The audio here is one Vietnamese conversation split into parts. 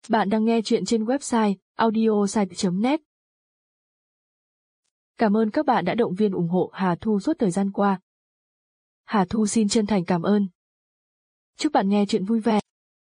Bạn đang nghe chuyện trên website audiosite.net. Cảm ơn các bạn đã động viên ủng hộ Hà Thu suốt thời gian qua. Hà Thu xin chân thành cảm ơn. Chúc bạn nghe chuyện vui vẻ.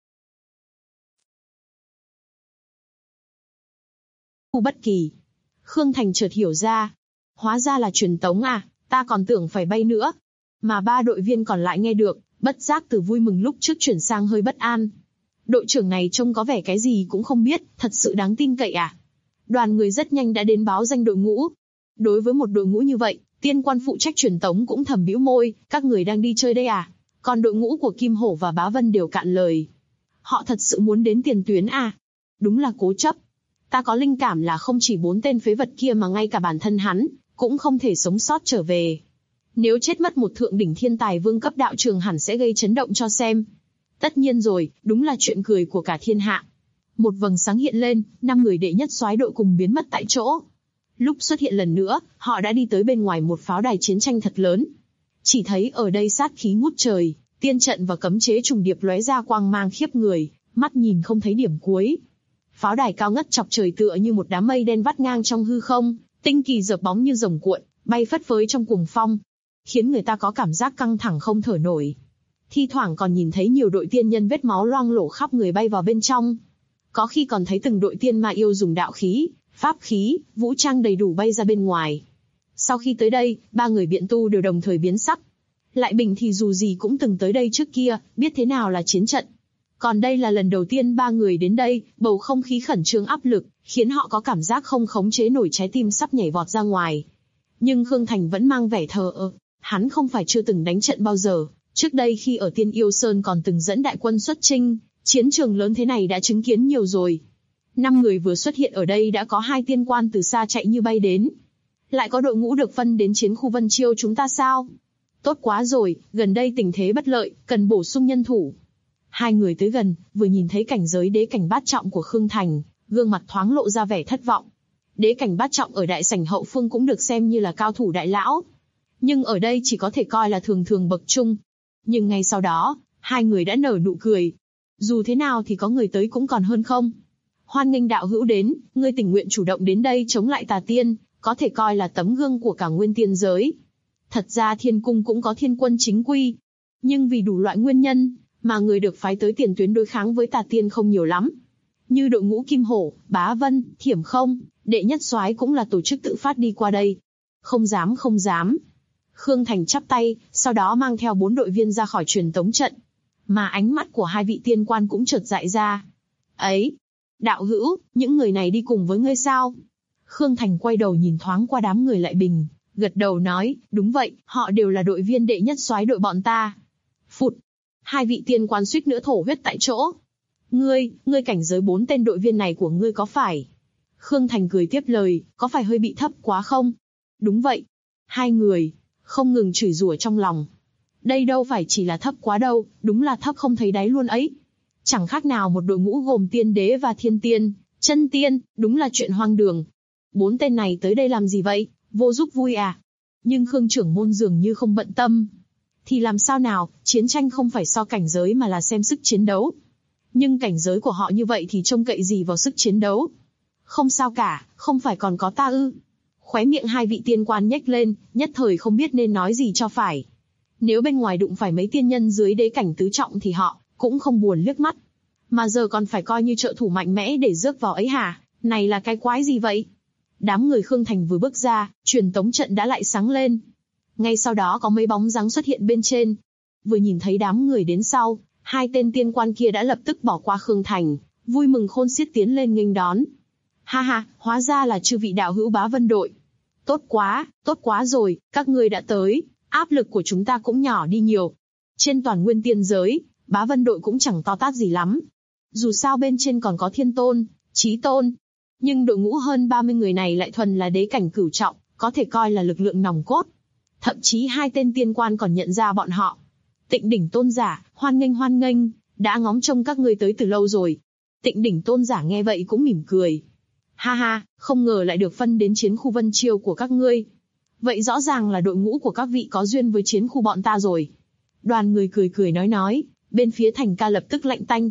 Bất kỳ. Khương Thành chợt hiểu ra. Hóa ra là truyền tống à, ta còn tưởng phải bay nữa. Mà ba đội viên còn lại nghe được, bất giác từ vui mừng lúc trước chuyển sang hơi bất an. Đội trưởng này trông có vẻ cái gì cũng không biết, thật sự đáng tin cậy à? Đoàn người rất nhanh đã đến báo danh đội ngũ. Đối với một đội ngũ như vậy, tiên quan phụ trách truyền tống cũng thầm bĩu môi, các người đang đi chơi đây à? Còn đội ngũ của Kim Hổ và Bá Vân đều cạn lời. Họ thật sự muốn đến tiền tuyến à? Đúng là cố chấp. Ta có linh cảm là không chỉ 4 tên phế vật kia mà ngay cả bản thân hắn cũng không thể sống sót trở về. Nếu chết mất một thượng đỉnh thiên tài vương cấp đạo trường hẳn sẽ gây chấn động cho xem. Tất nhiên rồi, đúng là chuyện cười của cả thiên hạ. Một vầng sáng hiện lên, 5 người đệ nhất soái đội cùng biến mất tại chỗ. Lúc xuất hiện lần nữa, họ đã đi tới bên ngoài một pháo đài chiến tranh thật lớn. Chỉ thấy ở đây sát khí ngút trời, tiên trận và cấm chế trùng điệp lóe ra quang mang khiếp người, mắt nhìn không thấy điểm cuối. Pháo đài cao ngất chọc trời tựa như một đám mây đen vắt ngang trong hư không, tinh kỳ dợp bóng như rồng cuộn, bay phất phới trong cuồng phong, khiến người ta có cảm giác căng thẳng không thở nổi. Thi thoảng còn nhìn thấy nhiều đội tiên nhân vết máu loang lổ khắp người bay vào bên trong. Có khi còn thấy từng đội tiên ma yêu dùng đạo khí, pháp khí, vũ trang đầy đủ bay ra bên ngoài. Sau khi tới đây, 3 người biện tu đều đồng thời biến sắc. Lại Bình thì dù gì cũng từng tới đây trước kia, biết thế nào là chiến trận. Còn đây là lần đầu tiên 3 người đến đây, bầu không khí khẩn trương áp lực, khiến họ có cảm giác không khống chế nổi trái tim sắp nhảy vọt ra ngoài. Nhưng Khương Thành vẫn mang vẻ thờ ơ, hắn không phải chưa từng đánh trận bao giờ. Trước đây khi ở Tiên Yêu Sơn còn từng dẫn đại quân xuất chinh, chiến trường lớn thế này đã chứng kiến nhiều rồi. 5 người vừa xuất hiện ở đây đã có 2 tiên quan từ xa chạy như bay đến. Lại có đội ngũ được phân đến chiến khu Vân Chiêu chúng ta sao? Tốt quá rồi, gần đây tình thế bất lợi, cần bổ sung nhân thủ. 2 người tới gần, vừa nhìn thấy cảnh giới đế cảnh bát trọng của Khương Thành, gương mặt thoáng lộ ra vẻ thất vọng. Đế cảnh bát trọng ở đại sảnh hậu phương cũng được xem như là cao thủ đại lão. Nhưng ở đây chỉ có thể coi là thường thường bậc trung. Nhưng ngay sau đó, 2 người đã nở nụ cười. Dù thế nào thì có người tới cũng còn hơn không. Hoan nghênh đạo hữu đến, ngươi tình nguyện chủ động đến đây chống lại tà tiên, có thể coi là tấm gương của cả nguyên tiên giới. Thật ra thiên cung cũng có thiên quân chính quy. Nhưng vì đủ loại nguyên nhân, mà người được phái tới tiền tuyến đối kháng với tà tiên không nhiều lắm. Như đội ngũ Kim Hổ, Bá Vân, Thiểm Không, đệ nhất soái cũng là tổ chức tự phát đi qua đây. Không dám không dám. Khương Thành chắp tay, sau đó mang theo 4 đội viên ra khỏi truyền tống trận. Mà ánh mắt của 2 vị tiên quan cũng chợt dại ra. Ấy, đạo hữu, những người này đi cùng với ngươi sao? Khương Thành quay đầu nhìn thoáng qua đám người Lại Bình, gật đầu nói, đúng vậy, họ đều là đội viên đệ nhất soái đội bọn ta. Phụt, 2 vị tiên quan suýt nữa thổ huyết tại chỗ. Ngươi cảnh giới 4 tên đội viên này của ngươi có phải? Khương Thành cười tiếp lời, có phải hơi bị thấp quá không? Đúng vậy. 2 người không ngừng chửi rủa trong lòng. Đây đâu phải chỉ là thấp quá đâu, đúng là thấp không thấy đáy luôn ấy. Chẳng khác nào một đội ngũ gồm tiên đế và thiên tiên, chân tiên, đúng là chuyện hoang đường. 4 tên này tới đây làm gì vậy, vô giúp vui à? Nhưng Khương trưởng môn dường như không bận tâm. Thì làm sao nào, chiến tranh không phải so cảnh giới mà là xem sức chiến đấu. Nhưng cảnh giới của họ như vậy thì trông cậy gì vào sức chiến đấu? Không sao cả, không phải còn có ta ư? Khóe miệng 2 vị tiên quan nhếch lên, nhất thời không biết nên nói gì cho phải. Nếu bên ngoài đụng phải mấy tiên nhân dưới đế cảnh tứ trọng thì họ cũng không buồn liếc mắt. Mà giờ còn phải coi như trợ thủ mạnh mẽ để rước vào ấy hả? Này là cái quái gì vậy? Đám người Khương Thành vừa bước ra, truyền tống trận đã lại sáng lên. Ngay sau đó có mấy bóng dáng xuất hiện bên trên. Vừa nhìn thấy đám người đến sau, 2 tên tiên quan kia đã lập tức bỏ qua Khương Thành, vui mừng khôn xiết tiến lên nghênh đón. Ha ha, hóa ra là chư vị đạo hữu Bá Vân đội. Tốt quá rồi, các ngươi đã tới, áp lực của chúng ta cũng nhỏ đi nhiều. Trên toàn nguyên tiên giới, Bá Vân đội cũng chẳng to tát gì lắm. Dù sao bên trên còn có Thiên Tôn, Chí Tôn. Nhưng đội ngũ hơn 30 người này lại thuần là đế cảnh cửu trọng, có thể coi là lực lượng nòng cốt. Thậm chí 2 tên tiên quan còn nhận ra bọn họ. Tịnh đỉnh tôn giả, hoan nghênh, đã ngóng trông các ngươi tới từ lâu rồi. Tịnh đỉnh tôn giả nghe vậy cũng mỉm cười. Ha ha, không ngờ lại được phân đến chiến khu Vân Chiêu của các ngươi. Vậy rõ ràng là đội ngũ của các vị có duyên với chiến khu bọn ta rồi. Đoàn người cười nói, bên phía Thành Ca lập tức lạnh tanh.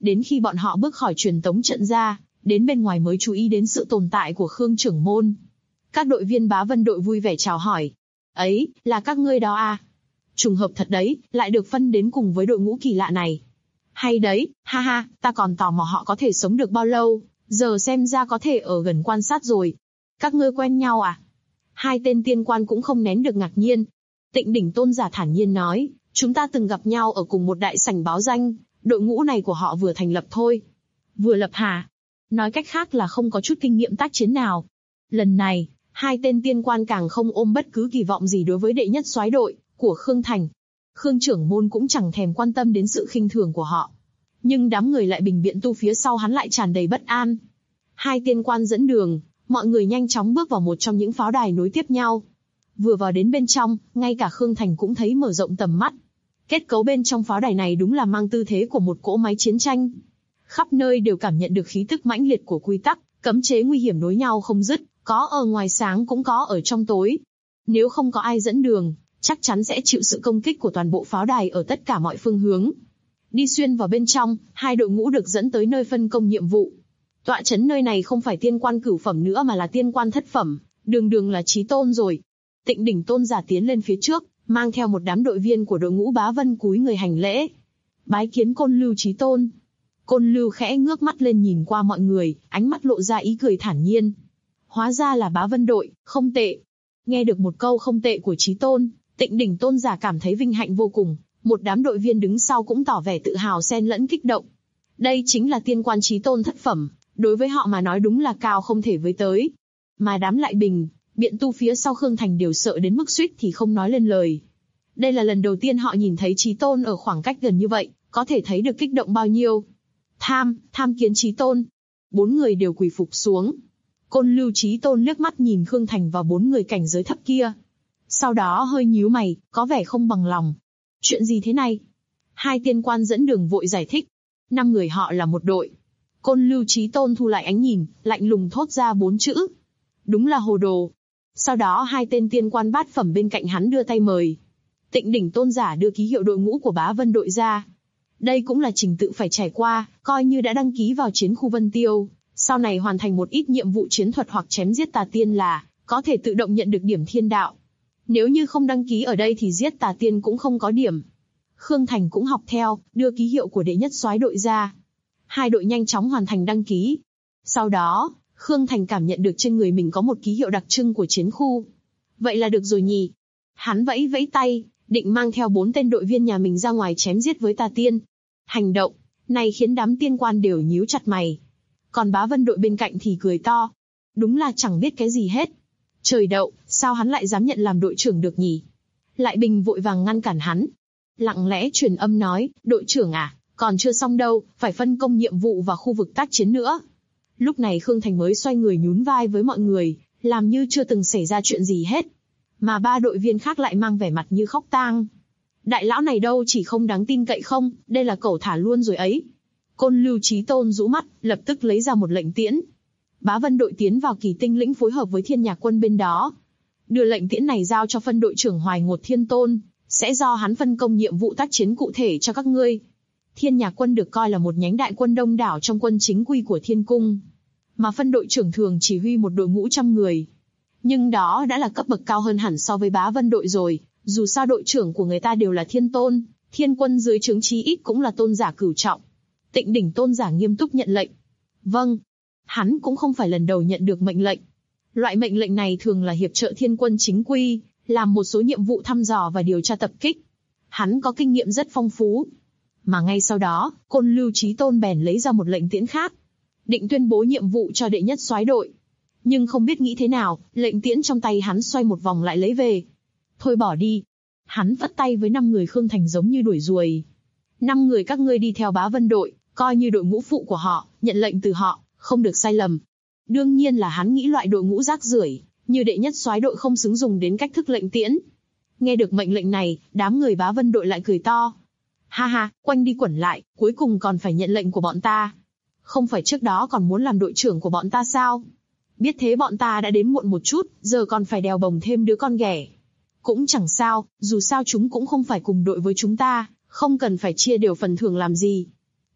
Đến khi bọn họ bước khỏi truyền tống trận ra, đến bên ngoài mới chú ý đến sự tồn tại của Khương trưởng môn. Các đội viên Bá Vân đội vui vẻ chào hỏi. Ấy, là các ngươi đó à? Trùng hợp thật đấy, lại được phân đến cùng với đội ngũ kỳ lạ này. Hay đấy, ha ha, ta còn tò mò họ có thể sống được bao lâu, giờ xem ra có thể ở gần quan sát rồi. Các ngươi quen nhau à? Hai tên tiên quan cũng không nén được ngạc nhiên. Tịnh Đỉnh Tôn giả thản nhiên nói, chúng ta từng gặp nhau ở cùng một đại sảnh báo danh, đội ngũ này của họ vừa thành lập thôi. Vừa lập hả? Nói cách khác là không có chút kinh nghiệm tác chiến nào. Lần này, hai tên tiên quan càng không ôm bất cứ kỳ vọng gì đối với đệ nhất soái đội của Khương Thành. Khương trưởng môn cũng chẳng thèm quan tâm đến sự khinh thường của họ. Nhưng đám người lại bình biện tu phía sau hắn lại tràn đầy bất an. Hai tiên quan dẫn đường, mọi người nhanh chóng bước vào một trong những pháo đài nối tiếp nhau. Vừa vào đến bên trong, ngay cả Khương Thành cũng thấy mở rộng tầm mắt. Kết cấu bên trong pháo đài này đúng là mang tư thế của một cỗ máy chiến tranh. Khắp nơi đều cảm nhận được khí tức mãnh liệt của quy tắc, cấm chế nguy hiểm nối nhau không dứt, có ở ngoài sáng cũng có ở trong tối. Nếu không có ai dẫn đường, chắc chắn sẽ chịu sự công kích của toàn bộ pháo đài ở tất cả mọi phương hướng. Đi xuyên vào bên trong, hai đội ngũ được dẫn tới nơi phân công nhiệm vụ. Tọa trấn nơi này không phải tiên quan cửu phẩm nữa mà là tiên quan thất phẩm, đường đường là chí tôn rồi. Tịnh Đỉnh Tôn giả tiến lên phía trước, mang theo một đám đội viên của đội ngũ Bá Vân cúi người hành lễ. Bái kiến Côn Lưu chí tôn. Côn Lưu khẽ ngước mắt lên nhìn qua mọi người, ánh mắt lộ ra ý cười thản nhiên. Hóa ra là Bá Vân đội, không tệ. Nghe được một câu không tệ của chí tôn, Tịnh Đỉnh Tôn giả cảm thấy vinh hạnh vô cùng. Một đám đội viên đứng sau cũng tỏ vẻ tự hào xen lẫn kích động. Đây chính là tiên quan chí tôn thất phẩm, đối với họ mà nói đúng là cao không thể với tới. Mà đám lại bình, biện tu phía sau Khương Thành đều sợ đến mức suýt thì không nói lên lời. Đây là lần đầu tiên họ nhìn thấy chí tôn ở khoảng cách gần như vậy, có thể thấy được kích động bao nhiêu. Tham kiến chí tôn. Bốn người đều quỳ phục xuống. Côn Lưu chí tôn liếc mắt nhìn Khương Thành và bốn người cảnh giới thấp kia. Sau đó hơi nhíu mày, có vẻ không bằng lòng. Chuyện gì thế này? Hai tiên quan dẫn đường vội giải thích. 5 người họ là một đội. Côn Lưu chí tôn thu lại ánh nhìn, lạnh lùng thốt ra 4 chữ. Đúng là hồ đồ. Sau đó hai tên tiên quan bát phẩm bên cạnh hắn đưa tay mời. Tịnh Đỉnh Tôn giả đưa ký hiệu đội ngũ của Bá Vân đội ra. Đây cũng là trình tự phải trải qua, coi như đã đăng ký vào chiến khu Vân Tiêu. Sau này hoàn thành một ít nhiệm vụ chiến thuật hoặc chém giết tà tiên là có thể tự động nhận được điểm thiên đạo. Nếu như không đăng ký ở đây thì giết tà tiên cũng không có điểm. Khương Thành cũng học theo, đưa ký hiệu của đệ nhất soái đội ra. Hai đội nhanh chóng hoàn thành đăng ký. Sau đó, Khương Thành cảm nhận được trên người mình có một ký hiệu đặc trưng của chiến khu. Vậy là được rồi nhỉ? Hắn vẫy vẫy tay, định mang theo 4 tên đội viên nhà mình ra ngoài chém giết với tà tiên. Hành động này khiến đám tiên quan đều nhíu chặt mày. Còn Bá Vân đội bên cạnh thì cười to. Đúng là chẳng biết cái gì hết. Trời đậu, sao hắn lại dám nhận làm đội trưởng được nhỉ? Lại Bình vội vàng ngăn cản hắn. Lặng lẽ truyền âm nói, đội trưởng à, còn chưa xong đâu, phải phân công nhiệm vụ và khu vực tác chiến nữa. Lúc này Khương Thành mới xoay người nhún vai với mọi người, làm như chưa từng xảy ra chuyện gì hết. Mà 3 đội viên khác lại mang vẻ mặt như khóc tang. Đại lão này đâu chỉ không đáng tin cậy không, đây là cẩu thả luôn rồi ấy. Côn Lưu chí tôn rũ mắt, lập tức lấy ra một lệnh tiễn. Bá Vân đội tiến vào Kỳ Tinh lĩnh phối hợp với Thiên Nhạc quân bên đó. Đưa lệnh tiễn này giao cho phân đội trưởng Hoài Ngột Thiên Tôn, sẽ do hắn phân công nhiệm vụ tác chiến cụ thể cho các ngươi. Thiên Nhạc quân được coi là một nhánh đại quân đông đảo trong quân chính quy của Thiên Cung. Mà phân đội trưởng thường chỉ huy một đội ngũ 100 người. Nhưng đó đã là cấp bậc cao hơn hẳn so với Bá Vân đội rồi, dù sao đội trưởng của người ta đều là Thiên Tôn, Thiên quân dưới trướng chí ít cũng là tôn giả cửu trọng. Tịnh Đỉnh Tôn giả nghiêm túc nhận lệnh. Vâng. Hắn cũng không phải lần đầu nhận được mệnh lệnh. Loại mệnh lệnh này thường là hiệp trợ Thiên quân chính quy, làm một số nhiệm vụ thăm dò và điều tra tập kích. Hắn có kinh nghiệm rất phong phú. Mà ngay sau đó, Côn Lưu chí tôn bèn lấy ra một lệnh tiễn khác, định tuyên bố nhiệm vụ cho đệ nhất soái đội. Nhưng không biết nghĩ thế nào, lệnh tiễn trong tay hắn xoay một vòng lại lấy về. Thôi bỏ đi. Hắn vất tay với 5 người Khương Thành giống như đuổi ruồi. 5 người các ngươi đi theo Bá Vân đội, coi như đội ngũ phụ của họ, nhận lệnh từ họ, không được sai lầm. Đương nhiên là hắn nghĩ loại đội ngũ rác rưởi như đệ nhất soái đội không xứng dùng đến cách thức lệnh tiễn. Nghe được mệnh lệnh này, đám người Bá Vân đội lại cười to. Ha ha, quanh đi quẩn lại, cuối cùng còn phải nhận lệnh của bọn ta. Không phải trước đó còn muốn làm đội trưởng của bọn ta sao? Biết thế bọn ta đã đến muộn một chút, giờ còn phải đèo bồng thêm đứa con ghẻ. Cũng chẳng sao, dù sao chúng cũng không phải cùng đội với chúng ta, không cần phải chia đều phần thưởng làm gì.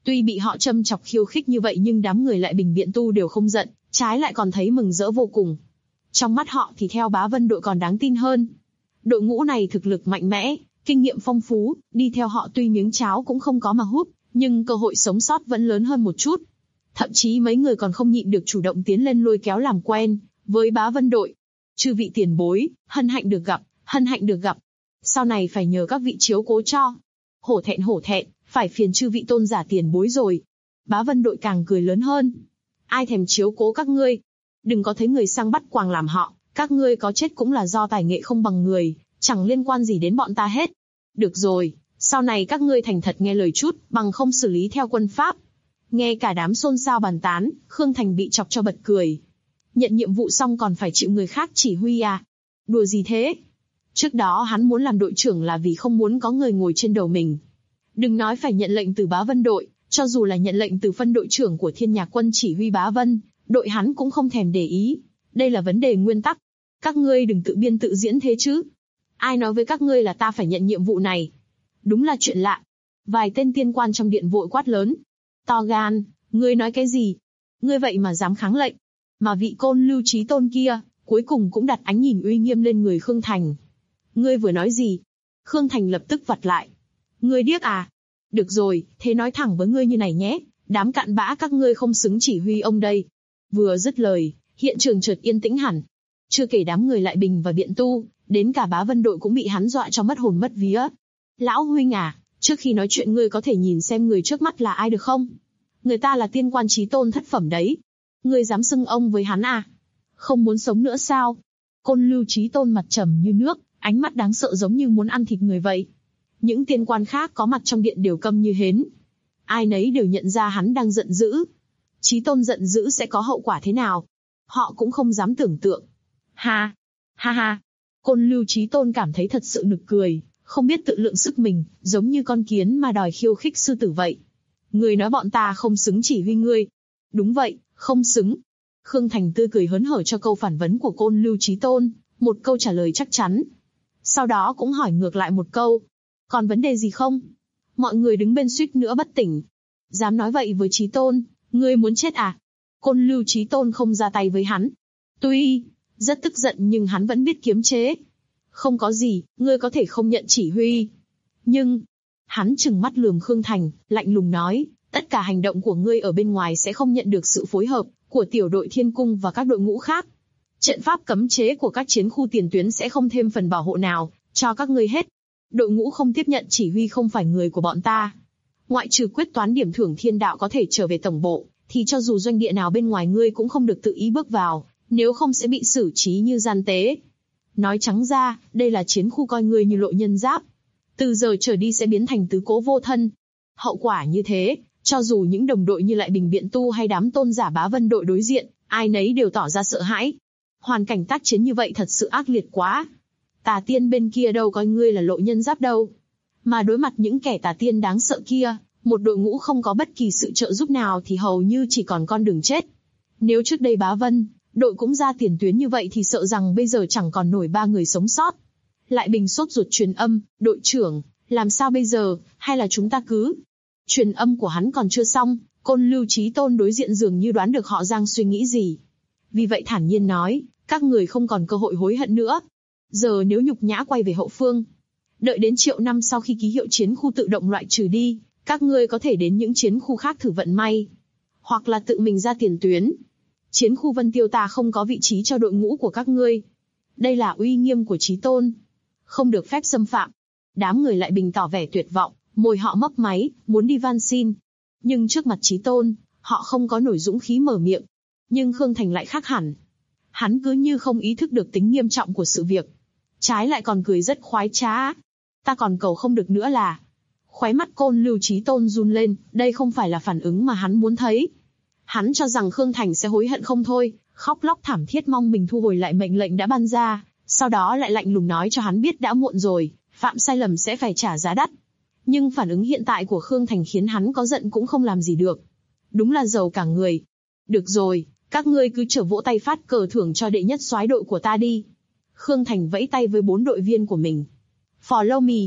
Tuy bị họ châm chọc khiêu khích như vậy nhưng đám người lại bình biện tu đều không giận, trái lại còn thấy mừng rỡ vô cùng. Trong mắt họ thì theo Bá Vân đội còn đáng tin hơn. Đội ngũ này thực lực mạnh mẽ, kinh nghiệm phong phú, đi theo họ tuy miếng cháo cũng không có mà húp, nhưng cơ hội sống sót vẫn lớn hơn một chút. Thậm chí mấy người còn không nhịn được chủ động tiến lên lôi kéo làm quen với Bá Vân đội. Chư vị tiền bối, hân hạnh được gặp, hân hạnh được gặp. Sau này phải nhờ các vị chiếu cố cho. Hổ thẹn, phải phiền chư vị tôn giả tiền bối rồi. Bá Vân đội càng cười lớn hơn. Ai thèm chiếu cố các ngươi. Đừng có thấy người sang bắt quàng làm họ, các ngươi có chết cũng là do tài nghệ không bằng người, chẳng liên quan gì đến bọn ta hết. Được rồi, sau này các ngươi thành thật nghe lời chút, bằng không xử lý theo quân pháp. Nghe cả đám xôn xao bàn tán, Khương Thành bị chọc cho bật cười. Nhận nhiệm vụ xong còn phải chịu người khác chỉ huy à? Đùa gì thế? Trước đó hắn muốn làm đội trưởng là vì không muốn có người ngồi trên đầu mình. Đừng nói phải nhận lệnh từ Bá Vân đội, cho dù là nhận lệnh từ phân đội trưởng của Thiên Nhạc quân chỉ huy Bá Vân, đội hắn cũng không thèm để ý. Đây là vấn đề nguyên tắc. Các ngươi đừng tự biên tự diễn thế chứ. Ai nói với các ngươi là ta phải nhận nhiệm vụ này? Đúng là chuyện lạ. Vài tên tiên quan trong điện vội quát lớn. To gan, ngươi nói cái gì? Ngươi vậy mà dám kháng lệnh. Mà vị Côn Lưu Chí Tôn kia, cuối cùng cũng đặt ánh nhìn uy nghiêm lên người Khương Thành. Ngươi vừa nói gì? Khương Thành lập tức vặt lại. Ngươi điếc à? Được rồi, thế nói thẳng với ngươi như này nhé, đám cặn bã các ngươi không xứng chỉ huy ông đây. Vừa dứt lời, hiện trường chợt yên tĩnh hẳn. Chưa kể đám người Lại Bình và Biện Tu, đến cả Bá Vân đội cũng bị hắn dọa cho mất hồn mất vía. Lão huynh à, trước khi nói chuyện ngươi có thể nhìn xem người trước mắt là ai được không? Người ta là tiên quan chí tôn thất phẩm đấy. Ngươi dám xưng ông với hắn à? Không muốn sống nữa sao? Côn Lưu Chí Tôn mặt trầm như nước, ánh mắt đáng sợ giống như muốn ăn thịt người vậy. Những tiên quan khác có mặt trong điện đều câm như hến. Ai nấy đều nhận ra hắn đang giận dữ. Chí Tôn giận dữ sẽ có hậu quả thế nào? Họ cũng không dám tưởng tượng. Ha! Ha ha! Côn Lưu Chí Tôn cảm thấy thật sự nực cười, không biết tự lượng sức mình, giống như con kiến mà đòi khiêu khích sư tử vậy. Ngươi nói bọn ta không xứng chỉ huy ngươi. Đúng vậy, không xứng. Khương Thành tươi cười hớn hở cho câu phản vấn của Côn Lưu Chí Tôn, một câu trả lời chắc chắn. Sau đó cũng hỏi ngược lại một câu. Còn vấn đề gì không? Mọi người đứng bên suýt nữa bất tỉnh. Dám nói vậy với Chí Tôn, ngươi muốn chết à? Côn Lưu Chí Tôn không ra tay với hắn. Tuy rất tức giận nhưng hắn vẫn biết kiềm chế. Không có gì, ngươi có thể không nhận chỉ huy. Nhưng, hắn trừng mắt lườm Khương Thành, lạnh lùng nói, tất cả hành động của ngươi ở bên ngoài sẽ không nhận được sự phối hợp của tiểu đội Thiên Cung và các đội ngũ khác. Trận pháp cấm chế của các chiến khu tiền tuyến sẽ không thêm phần bảo hộ nào cho các ngươi hết. Đội ngũ không tiếp nhận chỉ huy không phải người của bọn ta. Ngoại trừ quyết toán điểm thưởng thiên đạo có thể trở về tổng bộ, thì cho dù doanh địa nào bên ngoài ngươi cũng không được tự ý bước vào, nếu không sẽ bị xử trí như gian tế. Nói trắng ra, đây là chiến khu coi ngươi như lộ nhân giáp. Từ giờ trở đi sẽ biến thành tứ cố vô thân. Hậu quả như thế, cho dù những đồng đội như Lại Bình Biện Tu hay đám tôn giả Bá Vân đội đối diện, ai nấy đều tỏ ra sợ hãi. Hoàn cảnh tác chiến như vậy thật sự ác liệt quá. Tà tiên bên kia đâu coi ngươi là lộ nhân giáp đâu. Mà đối mặt những kẻ tà tiên đáng sợ kia, một đội ngũ không có bất kỳ sự trợ giúp nào thì hầu như chỉ còn con đường chết. Nếu trước đây Bá Vân đội cũng ra tiền tuyến như vậy thì sợ rằng bây giờ chẳng còn nổi 3 người sống sót. Lại Bình sốt ruột truyền âm, đội trưởng, làm sao bây giờ, hay là chúng ta cứ... Truyền âm của hắn còn chưa xong, Côn Lưu Chí Tôn đối diện dường như đoán được họ Giang suy nghĩ gì. Vì vậy thản nhiên nói, các người không còn cơ hội hối hận nữa. Giờ nếu nhục nhã quay về hậu phương, đợi đến triệu năm sau khi ký hiệu chiến khu tự động loại trừ đi, các ngươi có thể đến những chiến khu khác thử vận may. Hoặc là tự mình ra tiền tuyến. Chiến khu Vân Tiêu ta không có vị trí cho đội ngũ của các ngươi. Đây là uy nghiêm của Chí Tôn. Không được phép xâm phạm. Đám người Lại Bình tỏ vẻ tuyệt vọng, môi họ mấp máy, muốn đi van xin. Nhưng trước mặt Chí Tôn, họ không có nổi dũng khí mở miệng. Nhưng Khương Thành lại khác hẳn. Hắn cứ như không ý thức được tính nghiêm trọng của sự việc. Trái lại còn cười rất khoái trá. Ta còn cầu không được nữa là... Khóe mắt Côn Lưu Chí Tôn run lên, đây không phải là phản ứng mà hắn muốn thấy. Hắn cho rằng Khương Thành sẽ hối hận không thôi, khóc lóc thảm thiết mong mình thu hồi lại mệnh lệnh đã ban ra, sau đó lại lạnh lùng nói cho hắn biết đã muộn rồi, phạm sai lầm sẽ phải trả giá đắt. Nhưng phản ứng hiện tại của Khương Thành khiến hắn có giận cũng không làm gì được. Đúng là giàu cả người. Được rồi, các ngươi cứ chờ vỗ tay phát cờ thưởng cho đệ nhất soái đội của ta đi. Khương Thành vẫy tay với 4 đội viên của mình. Follow me.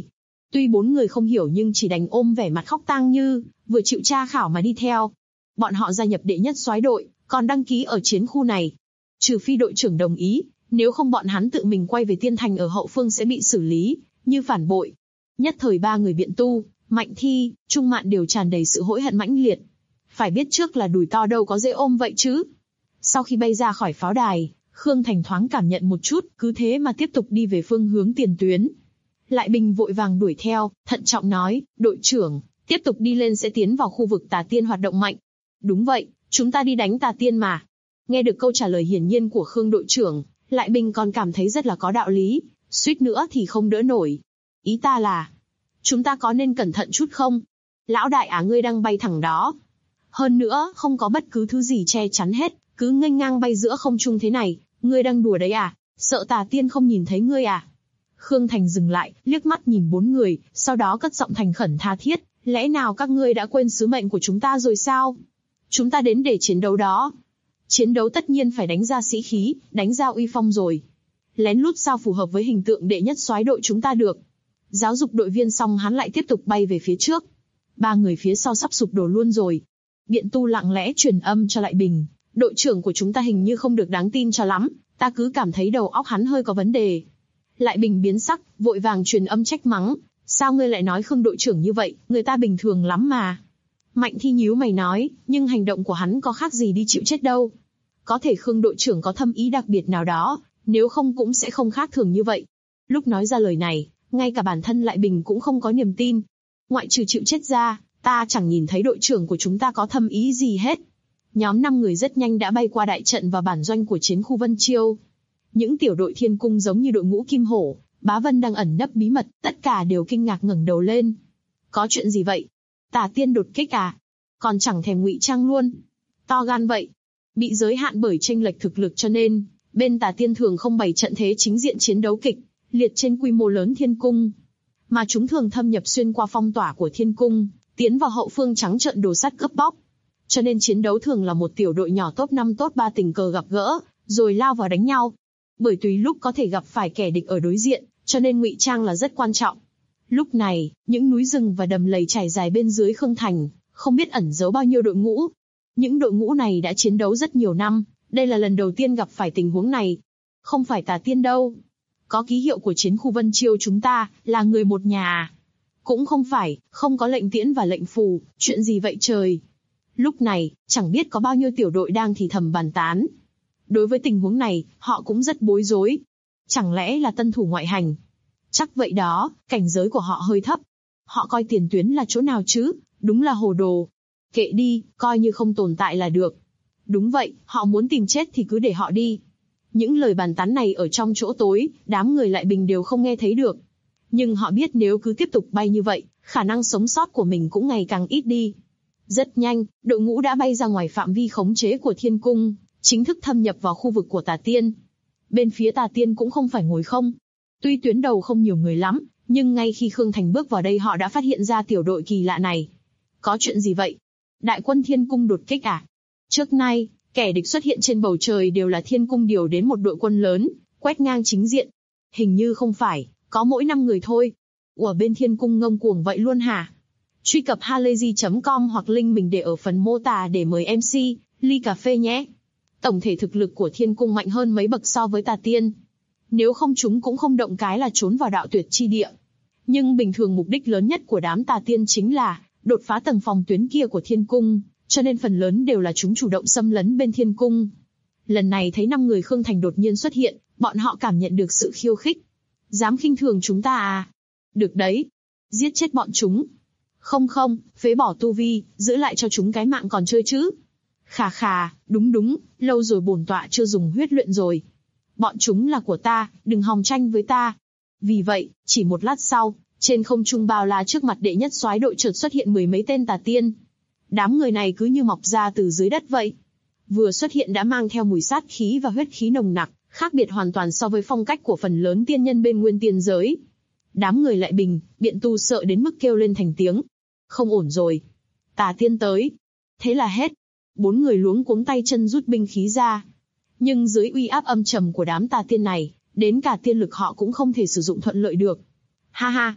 Tuy 4 người không hiểu nhưng chỉ đành ôm vẻ mặt khóc tang như vừa chịu tra khảo mà đi theo. Bọn họ gia nhập đệ nhất soái đội, còn đăng ký ở chiến khu này. Trừ phi đội trưởng đồng ý, nếu không bọn hắn tự mình quay về Tiên Thành ở hậu phương sẽ bị xử lý, như phản bội. Nhất thời 3 người Biện Tu, Mạnh Thi, Trung Mạn đều tràn đầy sự hối hận mãnh liệt. Phải biết trước là đùi to đâu có dễ ôm vậy chứ. Sau khi bay ra khỏi pháo đài, Khương Thành thoáng cảm nhận một chút, cứ thế mà tiếp tục đi về phương hướng tiền tuyến. Lại Bình vội vàng đuổi theo, thận trọng nói, đội trưởng, tiếp tục đi lên sẽ tiến vào khu vực Tà Tiên hoạt động mạnh. Đúng vậy, chúng ta đi đánh Tà Tiên mà. Nghe được câu trả lời hiển nhiên của Khương đội trưởng, Lại Bình còn cảm thấy rất là có đạo lý, suýt nữa thì không đỡ nổi. Ý ta là, chúng ta có nên cẩn thận chút không? Lão đại ngươi đang bay thẳng đó. Hơn nữa, không có bất cứ thứ gì che chắn hết, cứ nghênh ngang bay giữa không trung thế này, ngươi đang đùa đấy à? Sợ Tà Tiên không nhìn thấy ngươi à? Khương Thành dừng lại, liếc mắt nhìn 4 người, sau đó cất giọng thành khẩn tha thiết, lẽ nào các ngươi đã quên sứ mệnh của chúng ta rồi sao? Chúng ta đến để chiến đấu đó. Chiến đấu tất nhiên phải đánh ra sĩ khí, đánh ra uy phong rồi. Lén lút sao phù hợp với hình tượng đệ nhất soái đội chúng ta được. Giáo dục đội viên xong hắn lại tiếp tục bay về phía trước. 3 người phía sau sắp sụp đổ luôn rồi. Biện Tu lặng lẽ truyền âm cho Lại Bình, đội trưởng của chúng ta hình như không được đáng tin cho lắm, ta cứ cảm thấy đầu óc hắn hơi có vấn đề. Lại Bình biến sắc, vội vàng truyền âm trách mắng, sao ngươi lại nói Khương đội trưởng như vậy, người ta bình thường lắm mà. Mạnh Thi nhíu mày nói, nhưng hành động của hắn có khác gì đi chịu chết đâu. Có thể Khương đội trưởng có thâm ý đặc biệt nào đó, nếu không cũng sẽ không khác thường như vậy. Lúc nói ra lời này, ngay cả bản thân Lại Bình cũng không có niềm tin. Ngoại trừ chịu chết ra, ta chẳng nhìn thấy đội trưởng của chúng ta có thâm ý gì hết. Nhóm 5 người rất nhanh đã bay qua đại trận và bản doanh của chiến khu Vân Chiêu. Những tiểu đội thiên cung giống như đội ngũ Kim Hổ, Bá Vân đang ẩn nấp bí mật, tất cả đều kinh ngạc ngẩng đầu lên. Có chuyện gì vậy? Tà Tiên đột kích à? Còn chẳng thèm ngụy trang luôn. To gan vậy. Bị giới hạn bởi chênh lệch thực lực cho nên, bên Tà Tiên thường không bày trận thế chính diện chiến đấu kịch liệt trên quy mô lớn thiên cung. Mà chúng thường thâm nhập xuyên qua phong tỏa của thiên cung, tiến vào hậu phương trắng trợn đồ sắt cướp bóc. Cho nên chiến đấu thường là một tiểu đội nhỏ top 5 top 3 tình cờ gặp gỡ, rồi lao vào đánh nhau. Bởi tùy lúc có thể gặp phải kẻ địch ở đối diện, cho nên ngụy trang là rất quan trọng. Lúc này, những núi rừng và đầm lầy trải dài bên dưới Khương Thành, không biết ẩn giấu bao nhiêu đội ngũ. Những đội ngũ này đã chiến đấu rất nhiều năm, đây là lần đầu tiên gặp phải tình huống này. Không phải Tà Tiên đâu. Có ký hiệu của chiến khu Vân Chiêu chúng ta, là người một nhà. Cũng không phải, không có lệnh tiễn và lệnh phù, chuyện gì vậy trời. Lúc này, chẳng biết có bao nhiêu tiểu đội đang thì thầm bàn tán. Đối với tình huống này, họ cũng rất bối rối. Chẳng lẽ là tân thủ ngoại hành? Chắc vậy đó, cảnh giới của họ hơi thấp. Họ coi tiền tuyến là chỗ nào chứ, đúng là hồ đồ. Kệ đi, coi như không tồn tại là được. Đúng vậy, họ muốn tìm chết thì cứ để họ đi. Những lời bàn tán này ở trong chỗ tối, đám người Lại Bình đều không nghe thấy được. Nhưng họ biết nếu cứ tiếp tục bay như vậy, khả năng sống sót của mình cũng ngày càng ít đi. Rất nhanh, đội ngũ đã bay ra ngoài phạm vi khống chế của thiên cung, chính thức thâm nhập vào khu vực của Tà Tiên. Bên phía Tà Tiên cũng không phải ngồi không. Tuy tuyến đầu không nhiều người lắm, nhưng ngay khi Khương Thành bước vào đây họ đã phát hiện ra tiểu đội kỳ lạ này. Có chuyện gì vậy? Đại quân thiên cung đột kích à? Trước nay, kẻ địch xuất hiện trên bầu trời đều là thiên cung điều đến một đội quân lớn, quét ngang chính diện. Hình như không phải, có mỗi 5 người thôi. Ủa bên thiên cung ngông cuồng vậy luôn hả? Truy cập halayzi.com hoặc link mình để ở phần mô tả để mời MC, ly cà phê nhé. Tổng thể thực lực của thiên cung mạnh hơn mấy bậc so với Tà Tiên. Nếu không chúng cũng không động cái là trốn vào đạo tuyệt chi địa. Nhưng bình thường mục đích lớn nhất của đám Tà Tiên chính là đột phá tầng phòng tuyến kia của thiên cung, cho nên phần lớn đều là chúng chủ động xâm lấn bên thiên cung. Lần này thấy 5 người Khương Thành đột nhiên xuất hiện, bọn họ cảm nhận được sự khiêu khích. Dám khinh thường chúng ta à? Được đấy. Giết chết bọn chúng. Không, phế bỏ tu vi, giữ lại cho chúng cái mạng còn chơi chứ. Khà khà, đúng, lâu rồi bổn tọa chưa dùng huyết luyện rồi. Bọn chúng là của ta, đừng hòng tranh với ta. Vì vậy, chỉ một lát sau, trên không trung bao la trước mặt đệ nhất soái đội chợt xuất hiện 10 mấy tên Tà Tiên. Đám người này cứ như mọc ra từ dưới đất vậy. Vừa xuất hiện đã mang theo mùi sát khí và huyết khí nồng nặc, khác biệt hoàn toàn so với phong cách của phần lớn tiên nhân bên nguyên tiên giới. Đám người Lại Bình, Biện Tu sợ đến mức kêu lên thành tiếng. Không ổn rồi. Tà Tiên tới. Thế là hết. 4 người luống cuống tay chân rút binh khí ra. Nhưng dưới uy áp âm trầm của đám Tà Tiên này, đến cả tiên lực họ cũng không thể sử dụng thuận lợi được. Ha ha.